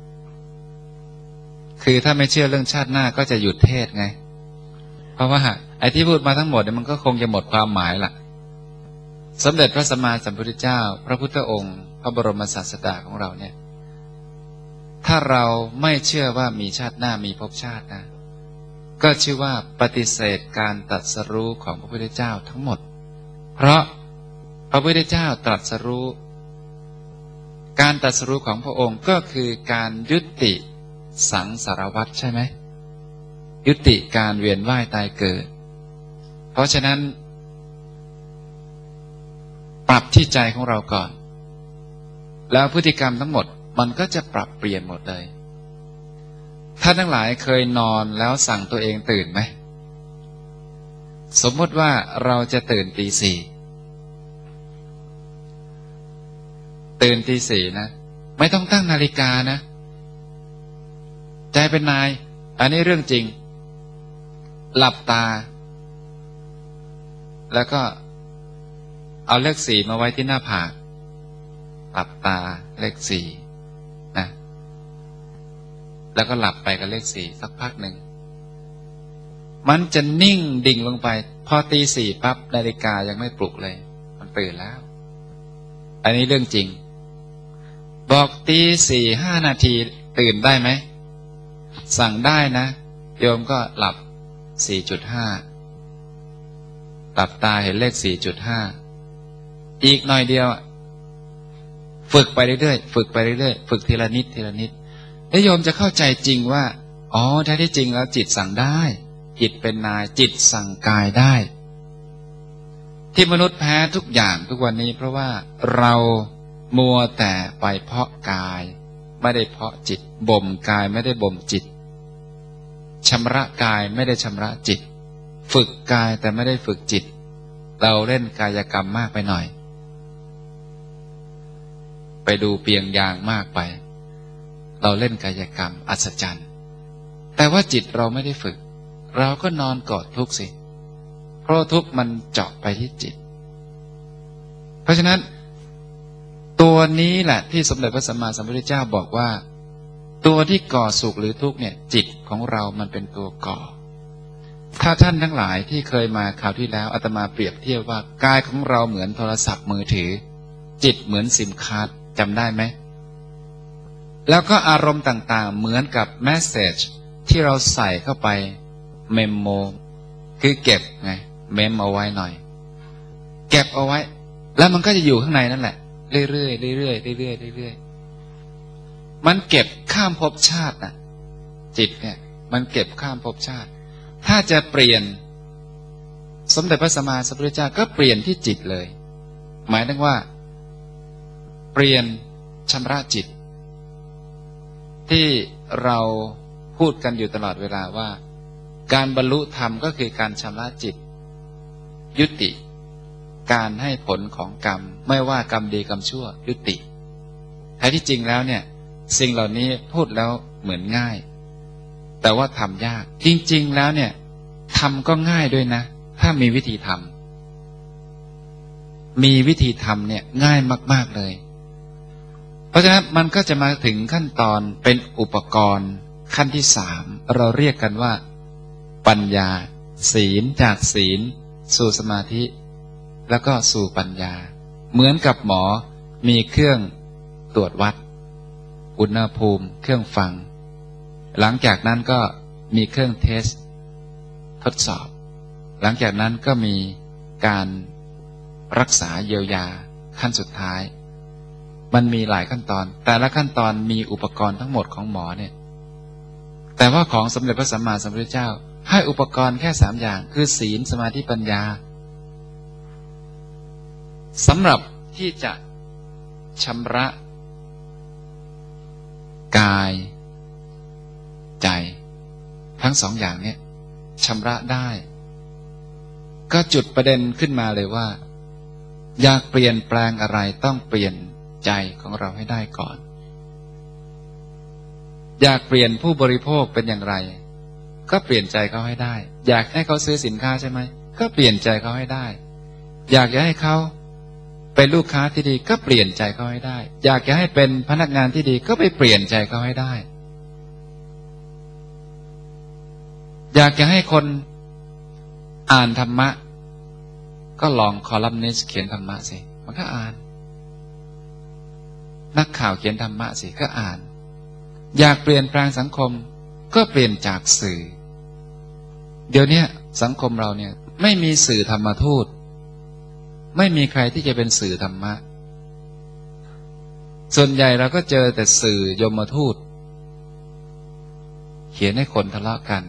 คือถ้าไม่เชื่อเรื่องชาติหน้าก็จะหยุดเทศไงเพราะว่าไอ้ที่พูดมาทั้งหมดเนี่ยมันก็คงจะหมดความหมายล่ะสมเด็จพระสัมมาสัมพุทธเจ้าพระพุทธองค์พระบรมศาสดาของเราเนี่ยถ้าเราไม่เชื่อว่ามีชาติหน้ามีภพชาตินะก็ชื่อว่าปฏิเสธการตรัสรู้ของพระพุทธเจ้าทั้งหมดเพราะพระพุทธเจ้าตรัสรู้การตรัสรู้ของพระองค์ก็คือการยุติสังสารวัฏใช่ไหมยุติการเวียนว่ายตายเกิดเพราะฉะนั้นปรับที่ใจของเราก่อนแล้วพฤติกรรมทั้งหมดมันก็จะปรับเปลี่ยนหมดเลยท่านทั้งหลายเคยนอนแล้วสั่งตัวเองตื่นไหมสมมติว่าเราจะตื่นตีสี่ตื่นตีสี่นะไม่ต้องตั้งนาฬิกานะใจเป็นนายอันนี้เรื่องจริงหลับตาแล้วก็เอาเลขสี่มาไว้ที่หน้าผากหลับตาเลขสี่นะแล้วก็หลับไปกับเลขสี่สักพักหนึ่งมันจะนิ่งดิ่งลงไปพอตีสี่ปั๊บนาฬิกายังไม่ปลุกเลยมันตื่นแล้วอันนี้เรื่องจริงบอกตีสี่5 นาทีตื่นได้ไหมสั่งได้นะโยมก็หลับ 4.5 หลับตาเห็นเลข 4.5 อีกหน่อยเดียวฝึกไปเรื่อยๆฝึกไปเรื่อยๆฝึกทีละนิดทีละนิดแล้วโยมจะเข้าใจจริงว่าอ๋อแท้ที่จริงแล้วจิตสั่งได้จิตเป็นนายจิตสั่งกายได้ที่มนุษย์แพ้ทุกอย่างทุกวันนี้เพราะว่าเรามัวแต่ไปเพาะกายไม่ได้เพาะจิตบ่มกายไม่ได้บ่มจิตชำระกายไม่ได้ชำระจิตฝึกกายแต่ไม่ได้ฝึกจิตเราเล่นกายกรรมมากไปหน่อยไปดูเปียงยางมากไปเราเล่นกายกรรมอัศจรรย์แต่ว่าจิตเราไม่ได้ฝึกเราก็นอนกอดทุกข์สิเพราะทุกข์มันเจาะไปที่จิตเพราะฉะนั้นตัวนี้แหละที่สมเด็จพระสัมมาสัมพุทธเจ้าบอกว่าตัวที่ก่อสุขหรือทุกข์เนี่ยจิตของเรามันเป็นตัวก่อถ้าท่านทั้งหลายที่เคยมาคราวที่แล้วอาตมาเปรียบเทียบว่ากายของเราเหมือนโทรศัพท์มือถือจิตเหมือนซิมการ์ดจำได้ไหมแล้วก็อารมณ์ต่างๆเหมือนกับแมสเสจที่เราใส่เข้าไปเมมโมคือเก็บไงเมมเอาไว้หน่อยเก็บเอาไว้แล้วมันก็จะอยู่ข้างในนั่นแหละเรื่อยๆเรื่อยๆเรื่อยๆเรื่อยๆมันเก็บข้ามภพชาตินะจิตเนี่ยมันเก็บข้ามภพชาติถ้าจะเปลี่ยนสมเด็จพระสัมมาสัมพุทธเจ้าก็เปลี่ยนที่จิตเลยหมายถึงว่าเปลี่ยนชำระจิตที่เราพูดกันอยู่ตลอดเวลาว่าการบรรลุธรรมก็คือการชำระจิตยุติการให้ผลของกรรมไม่ว่ากรรมดีกรรมชั่วยุติแท้ที่จริงแล้วเนี่ยสิ่งเหล่านี้พูดแล้วเหมือนง่ายแต่ว่าทำยากจริงๆแล้วเนี่ยทำก็ง่ายด้วยนะถ้ามีวิธีทำมีวิธีทำเนี่ยง่ายมากๆเลยเพราะฉะนั้นมันก็จะมาถึงขั้นตอนเป็นอุปกรณ์ขั้นที่3เราเรียกกันว่าปัญญาศีลจากศีลสู่สมาธิแล้วก็สู่ปัญญาเหมือนกับหมอมีเครื่องตรวจวัดอุณหภูมิเครื่องฟังหลังจากนั้นก็มีเครื่องเทสทดสอบหลังจากนั้นก็มีการรักษาเยียวยาขั้นสุดท้ายมันมีหลายขั้นตอนแต่ละขั้นตอนมีอุปกรณ์ทั้งหมดของหมอเนี่ยแต่ว่าของสมเด็จพระสัมมาสัมพุทธเจ้าให้อุปกรณ์แค่3อย่างคือศีลสมาธิปัญญาสำหรับที่จะชำระกายใจทั้ง2อย่างเนี่ยชำระได้ก็จุดประเด็นขึ้นมาเลยว่าอยากเปลี่ยนแปลงอะไรต้องเปลี่ยนใจของเราให้ได้ก่อนอยากเปลี่ยนผู้บริโภคเป็นอย่างไรก็เปลี่ยนใจเขาให้ได้อยากให้เขาซื้อสินค้าใช่ไหมก็เปลี่ยนใจเขาให้ได้อยากจะให้เขาเป็นลูกค้าที่ดีก็เปลี่ยนใจเขาให้ได้อยากจะให้เป็นพนักงานที่ดีก็ไปเปลี่ยนใจเขาให้ได้อยากจะให้คนอ่านธรรมะก็ลองคอลัมนิสต์เขียนธรรมะสิมันก็อ่านนักข่าวเขียนธรรมะสิก็อ่านอยากเปลี่ยนแปลงสังคมก็เปลี่ยนจากสื่อเดี๋ยวนี้สังคมเราเนี่ยไม่มีสื่อธรรมทูตไม่มีใครที่จะเป็นสื่อธรรมะส่วนใหญ่เราก็เจอแต่สื่อยมทูตเขียนให้คนทะเลาะกัน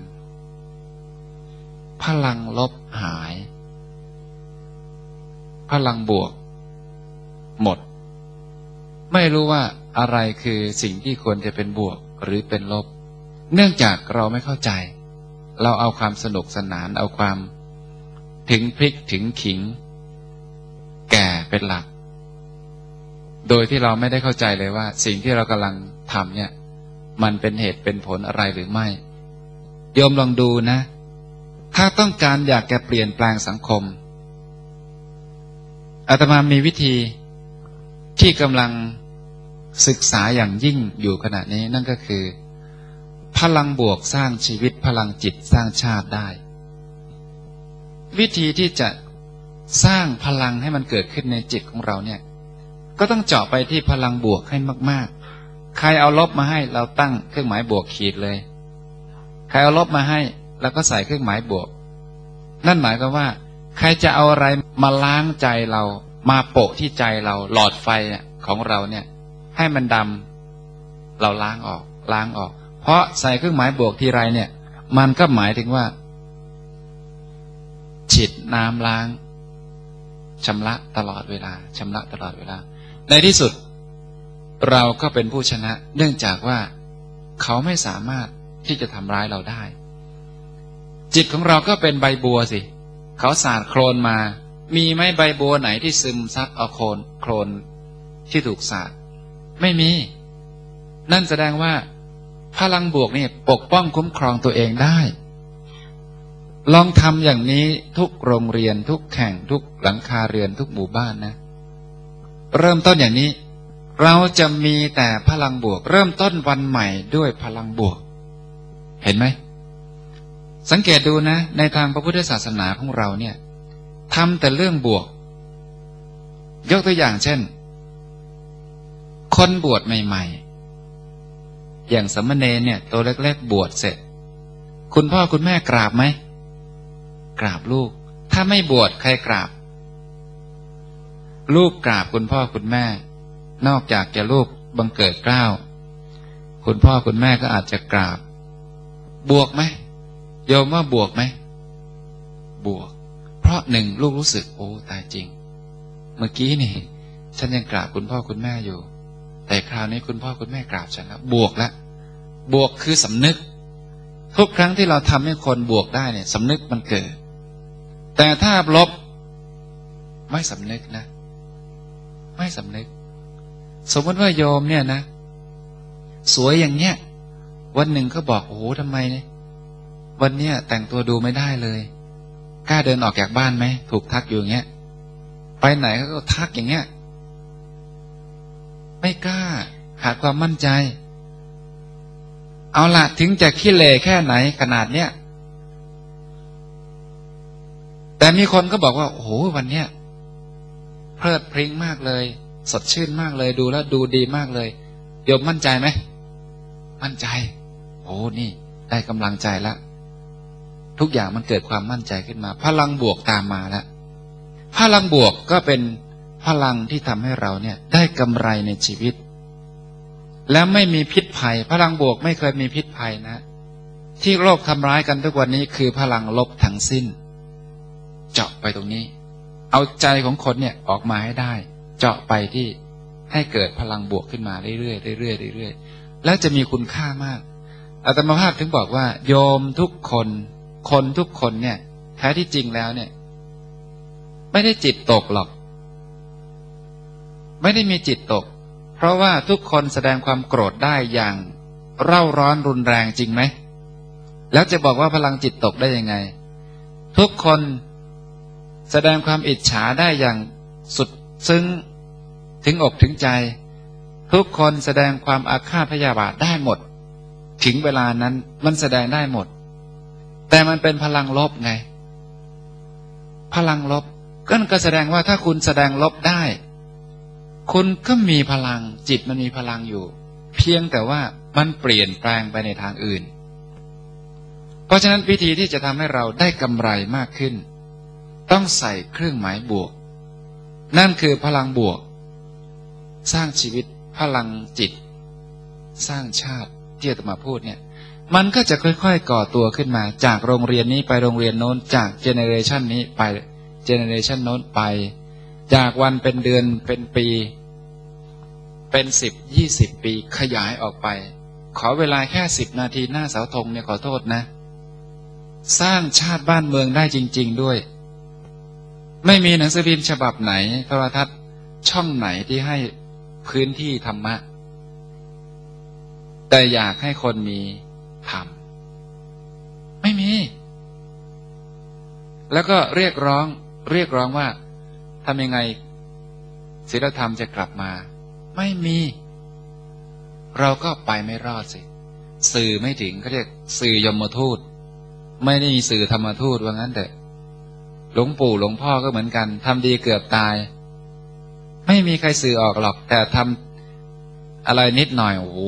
พลังลบหายพลังบวกหมดไม่รู้ว่าอะไรคือสิ่งที่ควรจะเป็นบวกหรือเป็นลบเนื่องจากเราไม่เข้าใจเราเอาความสนุกสนานเอาความถึงพริกถึงขิงแก่เป็นหลักโดยที่เราไม่ได้เข้าใจเลยว่าสิ่งที่เรากำลังทำเนี่ยมันเป็นเหตุเป็นผลอะไรหรือไม่โยมลองดูนะถ้าต้องการอยากจะเปลี่ยนแปลงสังคมอาตมามีวิธีที่กำลังศึกษาอย่างยิ่งอยู่ขณะนี้นั่นก็คือพลังบวกสร้างชีวิตพลังจิตสร้างชาติได้วิธีที่จะสร้างพลังให้มันเกิดขึ้นในจิตของเราเนี่ยก็ต้องเจาะไปที่พลังบวกให้มากๆใครเอาลบมาให้เราตั้งเครื่องหมายบวกขีดเลยใครเอาลบมาให้เราก็ใส่เครื่องหมายบวกนั่นหมายความว่าใครจะเอาอะไรมาล้างใจเรามาโปะที่ใจเราหลอดไฟของเราเนี่ยให้มันดำเราล้างออกเพราะใส่เครื่องหมายบวกทีไรเนี่ยมันก็หมายถึงว่าฉีดน้ำล้างชำระตลอดเวลาในที่สุดเราก็เป็นผู้ชนะเนื่องจากว่าเขาไม่สามารถที่จะทำร้ายเราได้จิตของเราก็เป็นใบบัวสิเขาสาดโคลนมามีไหมใบบัวไหนที่ซึมซับเอาโคลนที่ถูกสาดไม่มีนั่นแสดงว่าพลังบวกนี่ปกป้องคุ้มครองตัวเองได้ลองทำอย่างนี้ทุกโรงเรียนทุกแห่งทุกหลังคาเรือนทุกหมู่บ้านนะเริ่มต้นอย่างนี้เราจะมีแต่พลังบวกเริ่มต้นวันใหม่ด้วยพลังบวกเห็นไหมสังเกตดูนะในทางพระพุทธศาสนาของเราเนี่ยทำแต่เรื่องบวกยกตัวอย่างเช่นคนบวชใหม่ๆอย่างสามเณรเนี่ยตัวเล็กๆบวชเสร็จคุณพ่อคุณแม่กราบไหมกราบลูกถ้าไม่บวชใครกราบลูกกราบคุณพ่อคุณแม่นอกจากจะลูกบังเกิดเกล้าคุณพ่อคุณแม่ก็อาจจะกราบบวกไหมโยมว่าบวกไหมบวกเพราะหนึ่งลูกรู้สึกโอ้ตายจริงเมื่อกี้นี่ฉันยังกราบคุณพ่อคุณแม่อยู่แต่คราวนี้คุณพ่อคุณแม่กราบฉันแล้วบวกแล้วบวกคือสำนึกทุกครั้งที่เราทำให้คนบวกได้เนี่ยสำนึกมันเกิดแต่ถ้าลบไม่สำนึกนะไม่สำนึกสมมติว่าโยมเนี่ยนะสวยอย่างเนี้ยวันหนึ่งก็บอกโอ้โหทำไมเนี่ยวันเนี้ยแต่งตัวดูไม่ได้เลยกล้าเดินออกจากบ้านไหมถูกทักอยู่อย่างเงี้ยไปไหนก็ทักอย่างเงี้ยไม่กล้าขาดความมั่นใจเอาล่ะถึงจะขี้เหร่แค่ไหนขนาดเนี้ยแต่มีคนก็บอกว่าโอ้โหวันเนี้ยเพลิดเพลินมากเลยสดชื่นมากเลยดูแล้วดูดีมากเลยโยมมั่นใจไหมมั่นใจโอ้นี่ได้กำลังใจแล้วทุกอย่างมันเกิดความมั่นใจขึ้นมาพลังบวกตามมาแล้วพลังบวกก็เป็นพลังที่ทำให้เราเนี่ยได้กำไรในชีวิตแล้วไม่มีพิษภัยพลังบวกไม่เคยมีพิษภัยนะที่โลกทำร้ายกันทุกวันนี้คือพลังลบทั้งสิ้นเจาะไปตรงนี้เอาใจของคนเนี่ยออกมาให้ได้เจาะไปที่ให้เกิดพลังบวกขึ้นมาเรื่อยๆเรื่อยๆเรื่อยๆแล้วจะมีคุณค่ามากอาตมาภาพถึงบอกว่าโยมทุกคนทุกคนเนี่ยแท้ที่จริงแล้วเนี่ยไม่ได้จิตตกหรอกไม่ได้มีจิตตกเพราะว่าทุกคนแสดงความโกรธได้อย่างเร่าร้อนรุนแรงจริงไหมแล้วจะบอกว่าพลังจิตตกได้ยังไงทุกคนแสดงความอิจฉาได้อย่างสุดซึ้งถึงอกถึงใจทุกคนแสดงความอาฆาตพยาบาทได้หมดถึงเวลานั้นมันแสดงได้หมดแต่มันเป็นพลังลบไงพลังลบก็แสดงว่าถ้าคุณแสดงลบได้คุณก็มีพลังจิตมันมีพลังอยู่เพียงแต่ว่ามันเปลี่ยนแปลงไปในทางอื่นเพราะฉะนั้นวิธีที่จะทำให้เราได้กำไรมากขึ้นต้องใส่เครื่องหมายบวกนั่นคือพลังบวกสร้างชีวิตพลังจิตสร้างชาติที่อาตมาพูดเนี่ยมันก็จะค่อยๆก่อตัวขึ้นมาจากโรงเรียนนี้ไปโรงเรียนโน้นจากเจเนเรชันนี้ไปเจเนเรชันโน้นไปจากวันเป็นเดือนเป็นปีเป็น10-20 ปีขยายออกไปขอเวลาแค่10 นาทีหน้าเสาธงเนี่ยขอโทษนะสร้างชาติบ้านเมืองได้จริงๆด้วยไม่มีหนังสือพิมพ์ฉบับไหนโทรทัศน์ช่องไหนที่ให้พื้นที่ธรรมะแต่อยากให้คนมีธรรมไม่มีแล้วก็เรียกร้องว่าทำยังไงศีลธรรมจะกลับมาไม่มีเราก็ไปไม่รอดสิสื่อไม่ถึงเขาเรียกสื่อยมทูตไม่ได้มีสื่อธรรมทูตว่างั้นเถอะหลวงปู่หลวงพ่อก็เหมือนกันทำดีเกือบตายไม่มีใครสื่อออกหรอกแต่ทำอะไรนิดหน่อยโอ้โห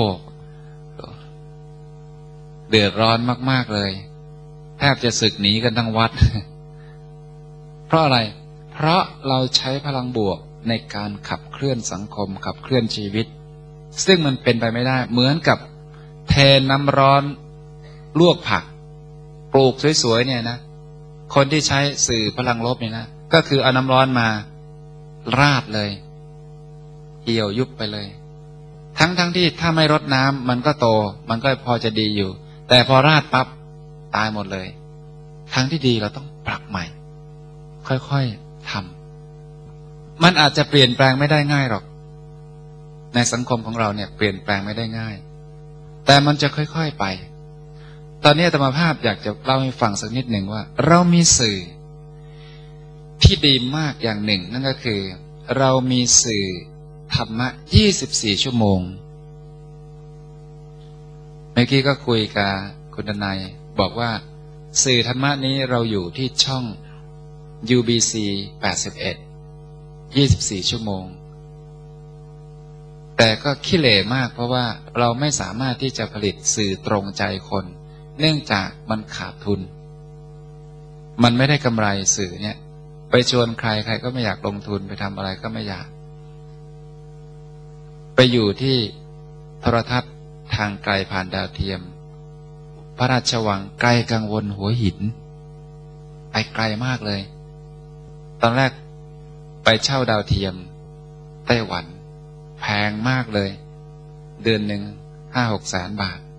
เดือดร้อนมากๆเลยแทบจะสึกหนีกันทั้งวัดเพราะอะไรเพราะเราใช้พลังบวกในการขับเคลื่อนสังคมขับเคลื่อนชีวิตซึ่งมันเป็นไปไม่ได้เหมือนกับเทน้ำร้อนลวกผักปลูกสวยๆเนี่ยนะคนที่ใช้สื่อพลังลบเนี่ยนะก็คือเอาน้ำร้อนมาราดเลยเหี่ยวยุบไปเลยทั้งที่ถ้าไม่รดน้ำมันก็โตมันก็พอจะดีอยู่แต่พอราดปั๊บตายหมดเลยทางที่ดีเราต้องปรับใหม่ค่อยๆทำมันอาจจะเปลี่ยนแปลงไม่ได้ง่ายหรอกในสังคมของเราเนี่ยเปลี่ยนแปลงไม่ได้ง่ายแต่มันจะค่อยๆไปตอนนี้อาตมาภาพอยากจะเล่าให้ฟังสักนิดหนึ่งว่าเรามีสื่อที่ดีมากอย่างหนึ่งนั่นก็คือเรามีสื่อธรรมะ24 ชั่วโมงเมื่อกี้ก็คุยกับคุณดนัยบอกว่าสื่อธรรมะนี้เราอยู่ที่ช่อง UBC 81 24 ชั่วโมงแต่ก็ขี้เหร่มากเพราะว่าเราไม่สามารถที่จะผลิตสื่อตรงใจคนเนื่องจากมันขาดทุนมันไม่ได้กำไรสื่อเนี่ยไปชวนใครใครก็ไม่อยากลงทุนไปทำอะไรก็ไม่อยากไปอยู่ที่โทรทัศน์ทางไกลผ่านดาวเทียมพระราชวังไกลกังวลหัวหินไปไกลมากเลยตอนแรกไปเช่าดาวเทียมไต้หวันแพงมากเลยเดือนหนึ่ง5-6 แสนบาท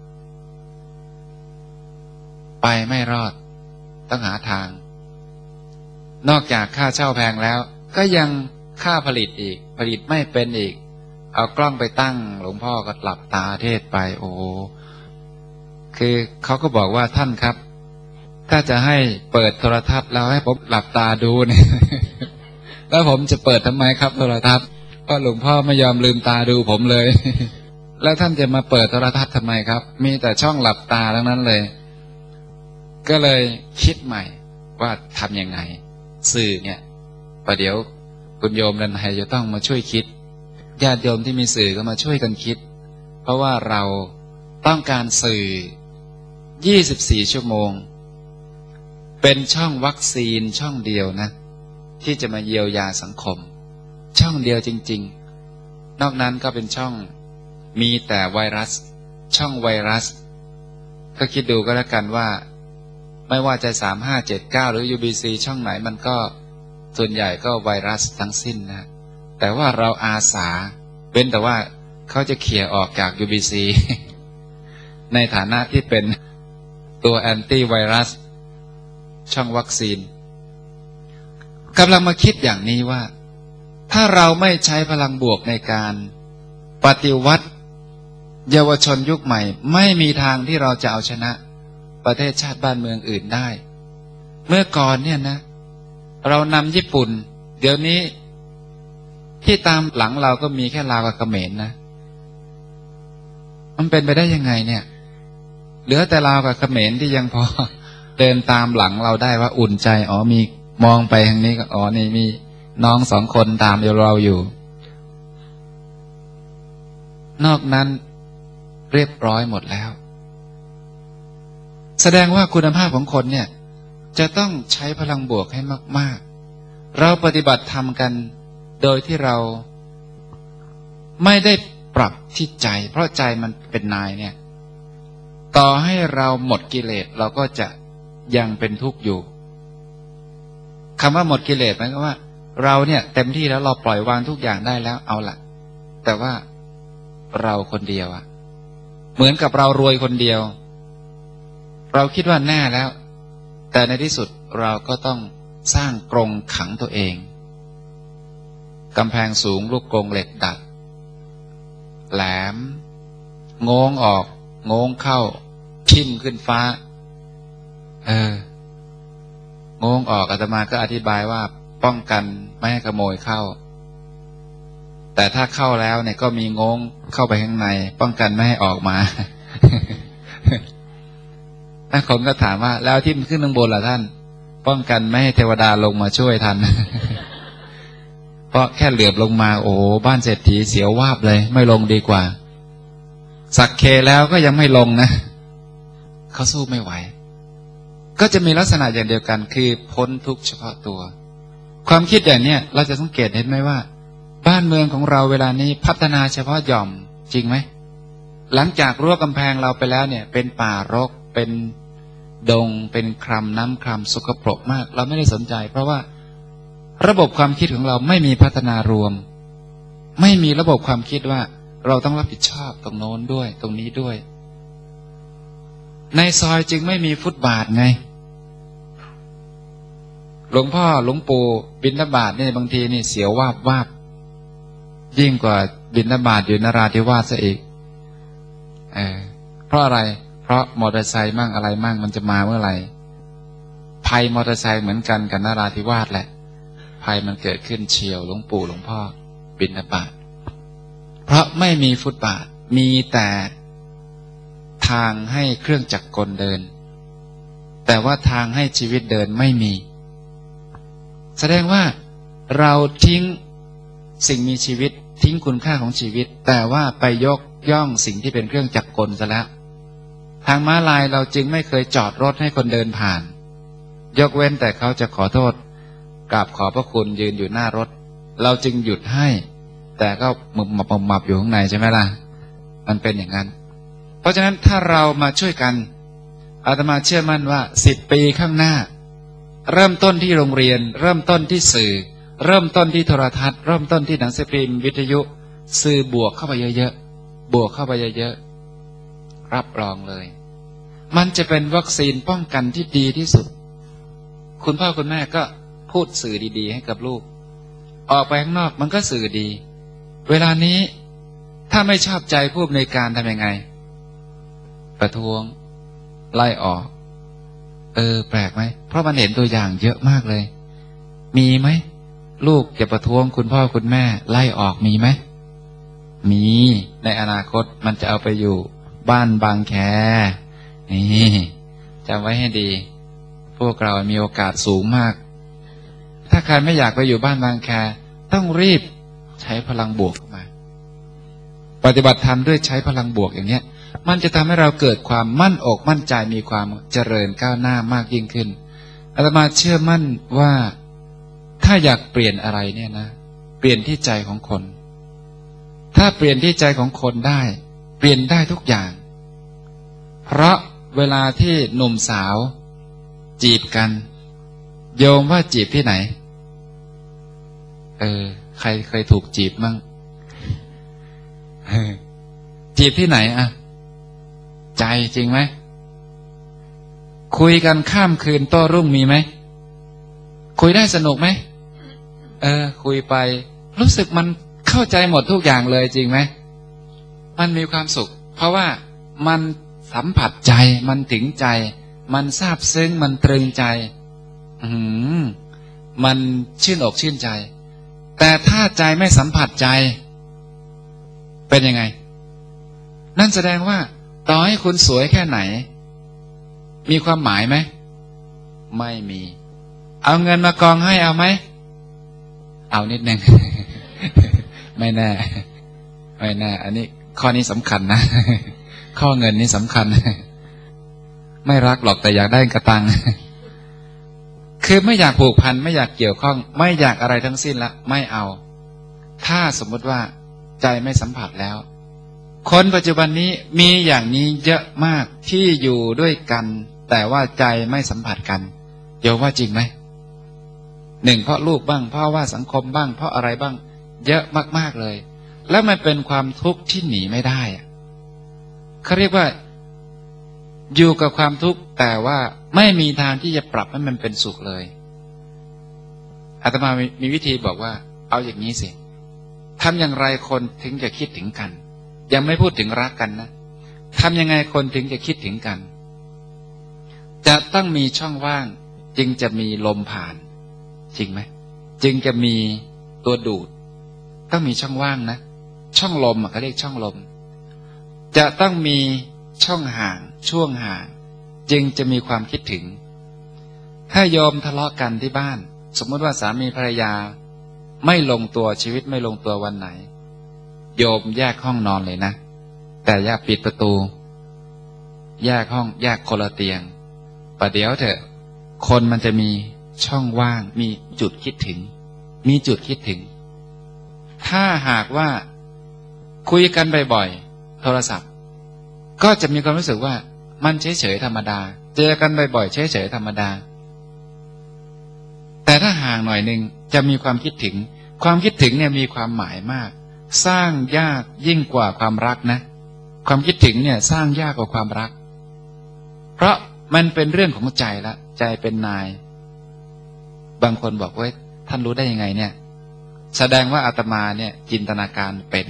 ไปไม่รอดต้องหาทางนอกจากค่าเช่าแพงแล้วก็ยังค่าผลิตอีกผลิตไม่เป็นอีกเอากล้องไปตั้งหลวงพ่อก็หลับตาเทศไปโอ้คือเขาก็บอกว่าท่านครับถ้าจะให้เปิดโทรทัศน์แล้วให้ผมหลับตาดูเนี่ยแล้วผมจะเปิดทำไมครับโทรทัศน์ก็หลวงพ่อไม่ยอมลืมตาดูผมเลย แล้วท่านจะมาเปิดโทรทัศน์ทำไมครับมีแต่ช่องหลับตาทั้งนั้นเลยก็เลยคิดใหม่ว่าทำยังไงสื่อเนี่ยประเดี๋ยวคุณโยมดันไฮจะต้องมาช่วยคิดญาติโยมที่มีสื่อก็มาช่วยกันคิดเพราะว่าเราต้องการสื่อ24 ชั่วโมงเป็นช่องวัคซีนช่องเดียวนะที่จะมาเยียวยาสังคมช่องเดียวจริงๆนอกนั้นก็เป็นช่องมีแต่ไวรัสช่องไวรัสก็คิดดูก็แล้วกันว่าไม่ว่าจะ3579หรือ UBC ช่องไหนมันก็ส่วนใหญ่ก็ไวรัสทั้งสิ้นนะแต่ว่าเราอาสาเว้นแต่ว่าเขาจะเขี่ยออกจาก UBC ในฐานะที่เป็นตัวแอนตี้ไวรัสช่องวัคซีนกำลังมาคิดอย่างนี้ว่าถ้าเราไม่ใช้พลังบวกในการปฏิวัติเยาวชนยุคใหม่ไม่มีทางที่เราจะเอาชนะประเทศชาติบ้านเมืองอื่นได้เมื่อก่อนเนี่ยนะเรานำญี่ปุ่นเดี๋ยวนี้ที่ตามหลังเราก็มีแค่ลาวกับเขมรนะมันเป็นไปได้ยังไงเนี่ยเหลือแต่ลาวกับเขมรที่ยังพอเดินตามหลังเราได้ว่าอุ่นใจอ๋อมีมองไปทางนี้ก็อ๋อนี่มีน้อง2 คนตามเราอยู่นอกนั้นเรียบร้อยหมดแล้วแสดงว่าคุณภาพของคนเนี่ยจะต้องใช้พลังบวกให้มากๆเราปฏิบัติธรรมกันโดยที่เราไม่ได้ปรับที่ใจเพราะใจมันเป็นนายเนี่ยต่อให้เราหมดกิเลสเราก็จะยังเป็นทุกข์อยู่คำว่าหมดกิเลสหมายความว่าเราเนี่ยเต็มที่แล้วเราปล่อยวางทุกอย่างได้แล้วเอาล่ะแต่ว่าเราคนเดียวอะเหมือนกับเรารวยคนเดียวเราคิดว่าแน่แล้วแต่ในที่สุดเราก็ต้องสร้างกรงขังตัวเองกำแพงสูงลูกกรงเหล็กดัดแหลมโง้งออกโง้งเข้าทิ่มขึ้นฟ้าโง้งออกอาตมาก็อธิบายว่าป้องกันไม่ให้ขโมยเข้าแต่ถ้าเข้าแล้วเนี่ยก็มีโง้งเข้าไปข้างในป้องกันไม่ให้ออกมาถ้าคนก็ถามว่าแล้วที่มันขึ้นข้างบนล่ะท่านป้องกันไม่ให้เทวดาลงมาช่วยทัน เพราะแค่เหลือบลงมาโอ้บ้านเศรษฐีเสียววาบเลยไม่ลงดีกว่าสักเคแล้วก็ยังไม่ลงนะเขาสู้ไม่ไหวก็จะมีลักษณะอย่างเดียวกันคือพ้นทุกข์เฉพาะตัวความคิดอย่างเนี้ยเราจะสังเกตเห็นไหมว่าบ้านเมืองของเราเวลานี้พัฒนาเฉพาะหย่อมจริงไหมหลังจากรั้วกำแพงเราไปแล้วเนี่ยเป็นป่ารกเป็นดงเป็นครำน้ำครำสกปรกมากเราไม่ได้สนใจเพราะว่าระบบความคิดของเราไม่มีพัฒนารวมไม่มีระบบความคิดว่าเราต้องรับผิดชอบตรงโน้นด้วยตรงนี้ด้วยในซอยจึงไม่มีฟุตบาทไงหลวงพ่อหลวงปู่บิณฑบาตเนี่ยบางทีนี่เสียววาบวาบยิ่งกว่าบิณฑบาตอยู่นราธิวาสซะอีกเพราะอะไรเพราะมอเตอร์ไซค์มั่งอะไรมั่งมันจะมาเมื่อไหร่ภัยมอเตอร์ไซค์เหมือนกันกับนราธิวาสแหละภัยมันเกิดขึ้นเฉียวหลวงปู่หลวงพ่อบิณฑบาตเพราะไม่มีฟุตบาทมีแต่ทางให้เครื่องจักรกลเดินแต่ว่าทางให้ชีวิตเดินไม่มีแสดงว่าเราทิ้งสิ่งมีชีวิตทิ้งคุณค่าของชีวิตแต่ว่าไปยกย่องสิ่งที่เป็นเครื่องจักรกลซะแล้วทางม้าลายเราจึงไม่เคยจอดรถให้คนเดินผ่านยกเว้นแต่เขาจะขอโทษกราบขอพระคุณยืนอยู่หน้ารถเราจึงหยุดให้แต่ก็หมับอยู่ข้างในใช่ไหมล่ะมันเป็นอย่างนั้นเพราะฉะนั้นถ้าเรามาช่วยกันอาตมาเชื่อมั่นว่า10 ปีข้างหน้าเริ่มต้นที่โรงเรียนเริ่มต้นที่สื่อเริ่มต้นที่โทรทัศน์เริ่มต้นที่หนังสือพิมพ์วิทยุสื่อบวกเข้าไปเยอะๆบวกเข้าไปเยอะๆรับรองเลยมันจะเป็นวัคซีนป้องกันที่ดีที่สุดคุณพ่อคุณแม่ก็พูดสื่อดีๆให้กับลูกออกไปข้างนอกมันก็สื่อดีเวลานี้ถ้าไม่ชอบใจผู้อำนวยการทำยังไงประท้วงไล่ออกแปลกไหมเพราะมันเห็นตัวอย่างเยอะมากเลยมีไหมลูกจะประท้วงคุณพ่อคุณแม่ไล่ออกมีไหมมีในอนาคตมันจะเอาไปอยู่บ้านบางแคนี่จำไว้ให้ดีพวกเรามีโอกาสสูงมากถ้าใครไม่อยากไปอยู่บ้านบางแคต้องรีบใช้พลังบวกเข้ามาปฏิบัติธรรมด้วยใช้พลังบวกอย่างเนี้ยมันจะทำให้เราเกิดความมั่นอกมั่นใจมีความเจริญก้าวหน้ามากยิ่งขึ้นอาตมาเชื่อมั่นว่าถ้าอยากเปลี่ยนอะไรเนี่ยนะเปลี่ยนที่ใจของคนถ้าเปลี่ยนที่ใจของคนได้เปลี่ยนได้ทุกอย่างเพราะเวลาที่หนุ่มสาวจีบกันโยมว่าจีบที่ไหนใครเคยถูกจีบมั่งจีบที่ไหนอะใจจริงไหมคุยกันข้ามคืนโต้รุ่งมีไหมคุยได้สนุกไหมคุยไปรู้สึกมันเข้าใจหมดทุกอย่างเลยจริงไหมมันมีความสุขเพราะว่ามันสัมผัสใจมันถึงใจมันซาบซึ้งมันตรึงใจมันชื่นอกชื่นใจแต่ถ้าใจไม่สัมผัสใจเป็นยังไงนั่นแสดงว่าต่อให้คุณสวยแค่ไหนมีความหมายไหมไม่มีเอาเงินมากองให้เอาไหมเอานิดนึง ไม่แน่อันนี้ข้อนี้สำคัญนะ ข้อเงินนี่สำคัญ ไม่รักหรอกแต่อยากได้กระตัง คือไม่อยากผูกพันไม่อยากเกี่ยวข้องไม่อยากอะไรทั้งสิ้นละไม่เอาถ้าสมมติว่าใจไม่สัมผัสแล้วคนปัจจุบันนี้มีอย่างนี้เยอะมากที่อยู่ด้วยกันแต่ว่าใจไม่สัมผัสกันโยมว่าจริงไหมหนึ่งเพราะลูกบ้างเพราะว่าสังคมบ้างเพราะอะไรบ้างเยอะมากๆเลยแล้วมันเป็นความทุกข์ที่หนีไม่ได้เขาเรียกว่าอยู่กับความทุกข์แต่ว่าไม่มีทางที่จะปรับให้มันเป็นสุขเลยอาตมามีวิธีบอกว่าเอาอย่างนี้สิทำอย่างไรคนถึงจะคิดถึงกันยังไม่พูดถึงรักกันนะทำยังไงคนถึงจะคิดถึงกันจะต้องมีช่องว่างจึงจะมีลมผ่านจริงไหมจึงจะมีตัวดูดต้องมีช่องว่างนะช่องลมเขาเรียกช่องลมจะต้องมีช่องห่างช่วงห่างจึงจะมีความคิดถึงถ้าโยมทะเลาะกันที่บ้านสมมติว่าสามีภรรยาไม่ลงตัวชีวิตไม่ลงตัววันไหนโยมแยกห้องนอนเลยนะแต่อย่าปิดประตูแยกห้องแยกคนละเตียงประเดี๋ยวเถอะคนมันจะมีช่องว่างมีจุดคิดถึงมีจุดคิดถึงถ้าหากว่าคุยกันบ่อยๆโทรศัพท์ก็จะมีความรู้สึกว่ามันเฉยๆธรรมดาเจอกันบ่อยๆเฉยๆธรรมดาแต่ถ้าห่างหน่อยนึงจะมีความคิดถึงความคิดถึงเนี่ยมีความหมายมากสร้างยากยิ่งกว่าความรักนะความคิดถึงเนี่ยสร้างยากกว่าความรักเพราะมันเป็นเรื่องของใจละใจเป็นนายบางคนบอกว่าท่านรู้ได้ยังไงเนี่ยแสดงว่าอาตมาเนี่ยจินตนาการเป็น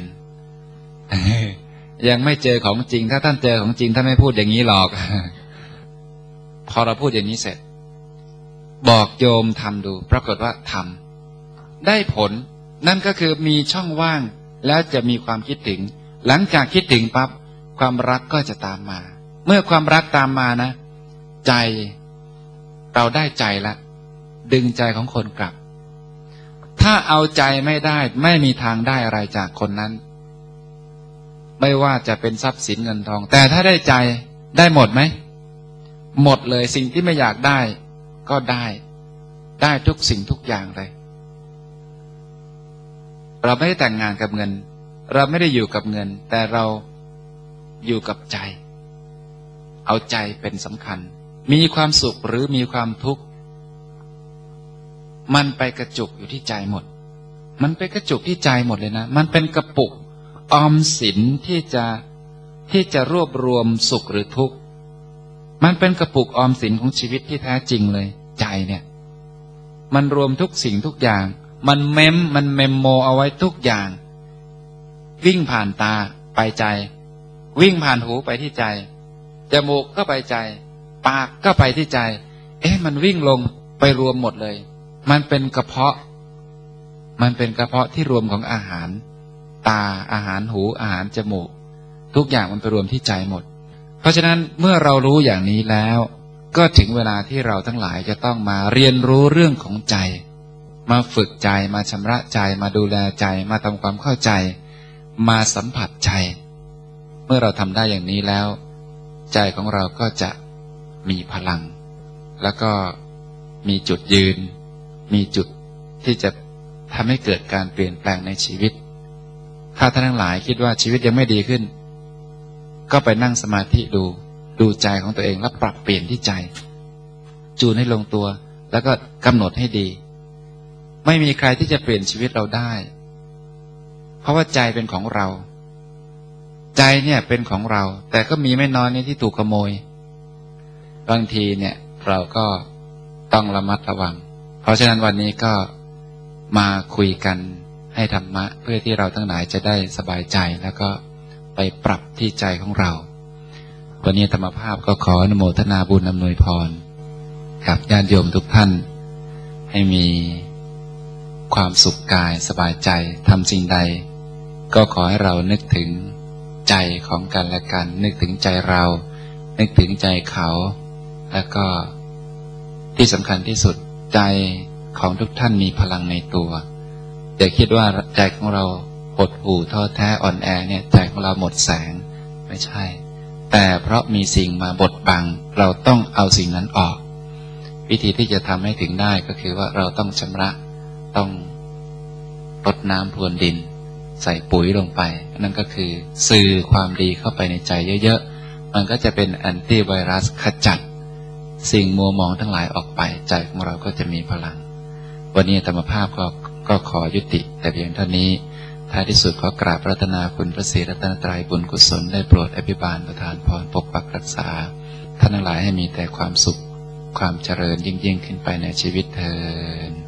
ยังไม่เจอของจริงถ้าท่านเจอของจริงท่านไม่พูดอย่างนี้หรอก พอเราพูดอย่างนี้เสร็จบอกโยมทำดูปรากฏว่าทำได้ผลนั่นก็คือมีช่องว่างแล้วจะมีความคิดถึงหลังจากคิดถึงปั๊บความรักก็จะตามมาเมื่อความรักตามมานะใจเราได้ใจละดึงใจของคนกลับถ้าเอาใจไม่ได้ไม่มีทางได้อะไรจากคนนั้นไม่ว่าจะเป็นทรัพย์สินเงินทองแต่ถ้าได้ใจได้หมดไหมหมดเลยสิ่งที่ไม่อยากได้ก็ได้ทุกสิ่งทุกอย่างเลยเราไม่ได้แต่งงานกับเงินเราไม่ได้อยู่กับเงินแต่เราอยู่กับใจเอาใจเป็นสำคัญมีความสุขหรือมีความทุกข์มันไปกระจุกอยู่ที่ใจหมดมันไปกระจุกที่ใจหมดเลยนะมันเป็นกระปุกออมสินที่จะรวบรวมสุขหรือทุกข์มันเป็นกระปุกออมสินของชีวิตที่แท้จริงเลยใจเนี่ยมันรวมทุกสิ่งทุกอย่างมันเมมโมเอาไว้ทุกอย่างวิ่งผ่านตาไปใจวิ่งผ่านหูไปที่ใจจมูกก็ไปใจปากก็ไปที่ใจมันวิ่งลงไปรวมหมดเลยมันเป็นกระเพาะที่รวมของอาหารตาอาหารหูอาหารจมูกทุกอย่างมันไปรวมที่ใจหมดเพราะฉะนั้นเมื่อเรารู้อย่างนี้แล้วก็ถึงเวลาที่เราทั้งหลายจะต้องมาเรียนรู้เรื่องของใจมาฝึกใจมาชำระใจมาดูแลใจมาทำความเข้าใจมาสัมผัสใจเมื่อเราทำได้อย่างนี้แล้วใจของเราก็จะมีพลังแล้วก็มีจุดยืนมีจุดที่จะทำให้เกิดการเปลี่ยนแปลงในชีวิตถ้าท่านทั้งหลายคิดว่าชีวิตยังไม่ดีขึ้นก็ไปนั่งสมาธิดูใจของตัวเองแล้วปรับเปลี่ยนที่ใจจูนให้ลงตัวแล้วก็กำหนดให้ดีไม่มีใครที่จะเปลี่ยนชีวิตเราได้เพราะว่าใจเป็นของเราใจเนี่ยเป็นของเราแต่ก็มีไม่น้อยนี่ที่ถูกขโมยบางทีเนี่ยเราก็ต้องระมัดระวังเพราะฉะนั้นวันนี้ก็มาคุยกันให้ธรรมะเพื่อที่เราทั้งหลายจะได้สบายใจแล้วก็ไปปรับที่ใจของเราวันนี้ธรรมภาพก็ขออนุโมทนาบุญอำนวยพรกับญาติโยมทุกท่านให้มีความสุขกายสบายใจทำสิ่งใดก็ขอให้เรานึกถึงใจของกันและกันนึกถึงใจเรานึกถึงใจเขาแล้วก็ที่สำคัญที่สุดใจของทุกท่านมีพลังในตัวอย่าคิดว่าใจของเราหดหู่ท้อแท้อ่อนแอเนี่ยใจของเราหมดแสงไม่ใช่แต่เพราะมีสิ่งมาบดบังเราต้องเอาสิ่งนั้นออกวิธีที่จะทำให้ถึงได้ก็คือว่าเราต้องชำระต้องรดน้ำพรวนดินใส่ปุ๋ยลงไปนั่นก็คือสื่อความดีเข้าไปในใจเยอะๆมันก็จะเป็นแอนตี้ไวรัสขจัดสิ่งมัวหมองทั้งหลายออกไปใจของเราก็จะมีพลังวันนี้ธรรมภาพก็ขอยุติแต่เพียงเท่านี้ท้ายที่สุดขอกราบพระรัตนาคุณพระศรีรัตนตรัยบุญกุศลได้โปรดอภิบาลประทานพรปกปักรักษาท่านทั้งหลายให้มีแต่ความสุขความเจริญยิ่งขึ้นไปในชีวิตเถิด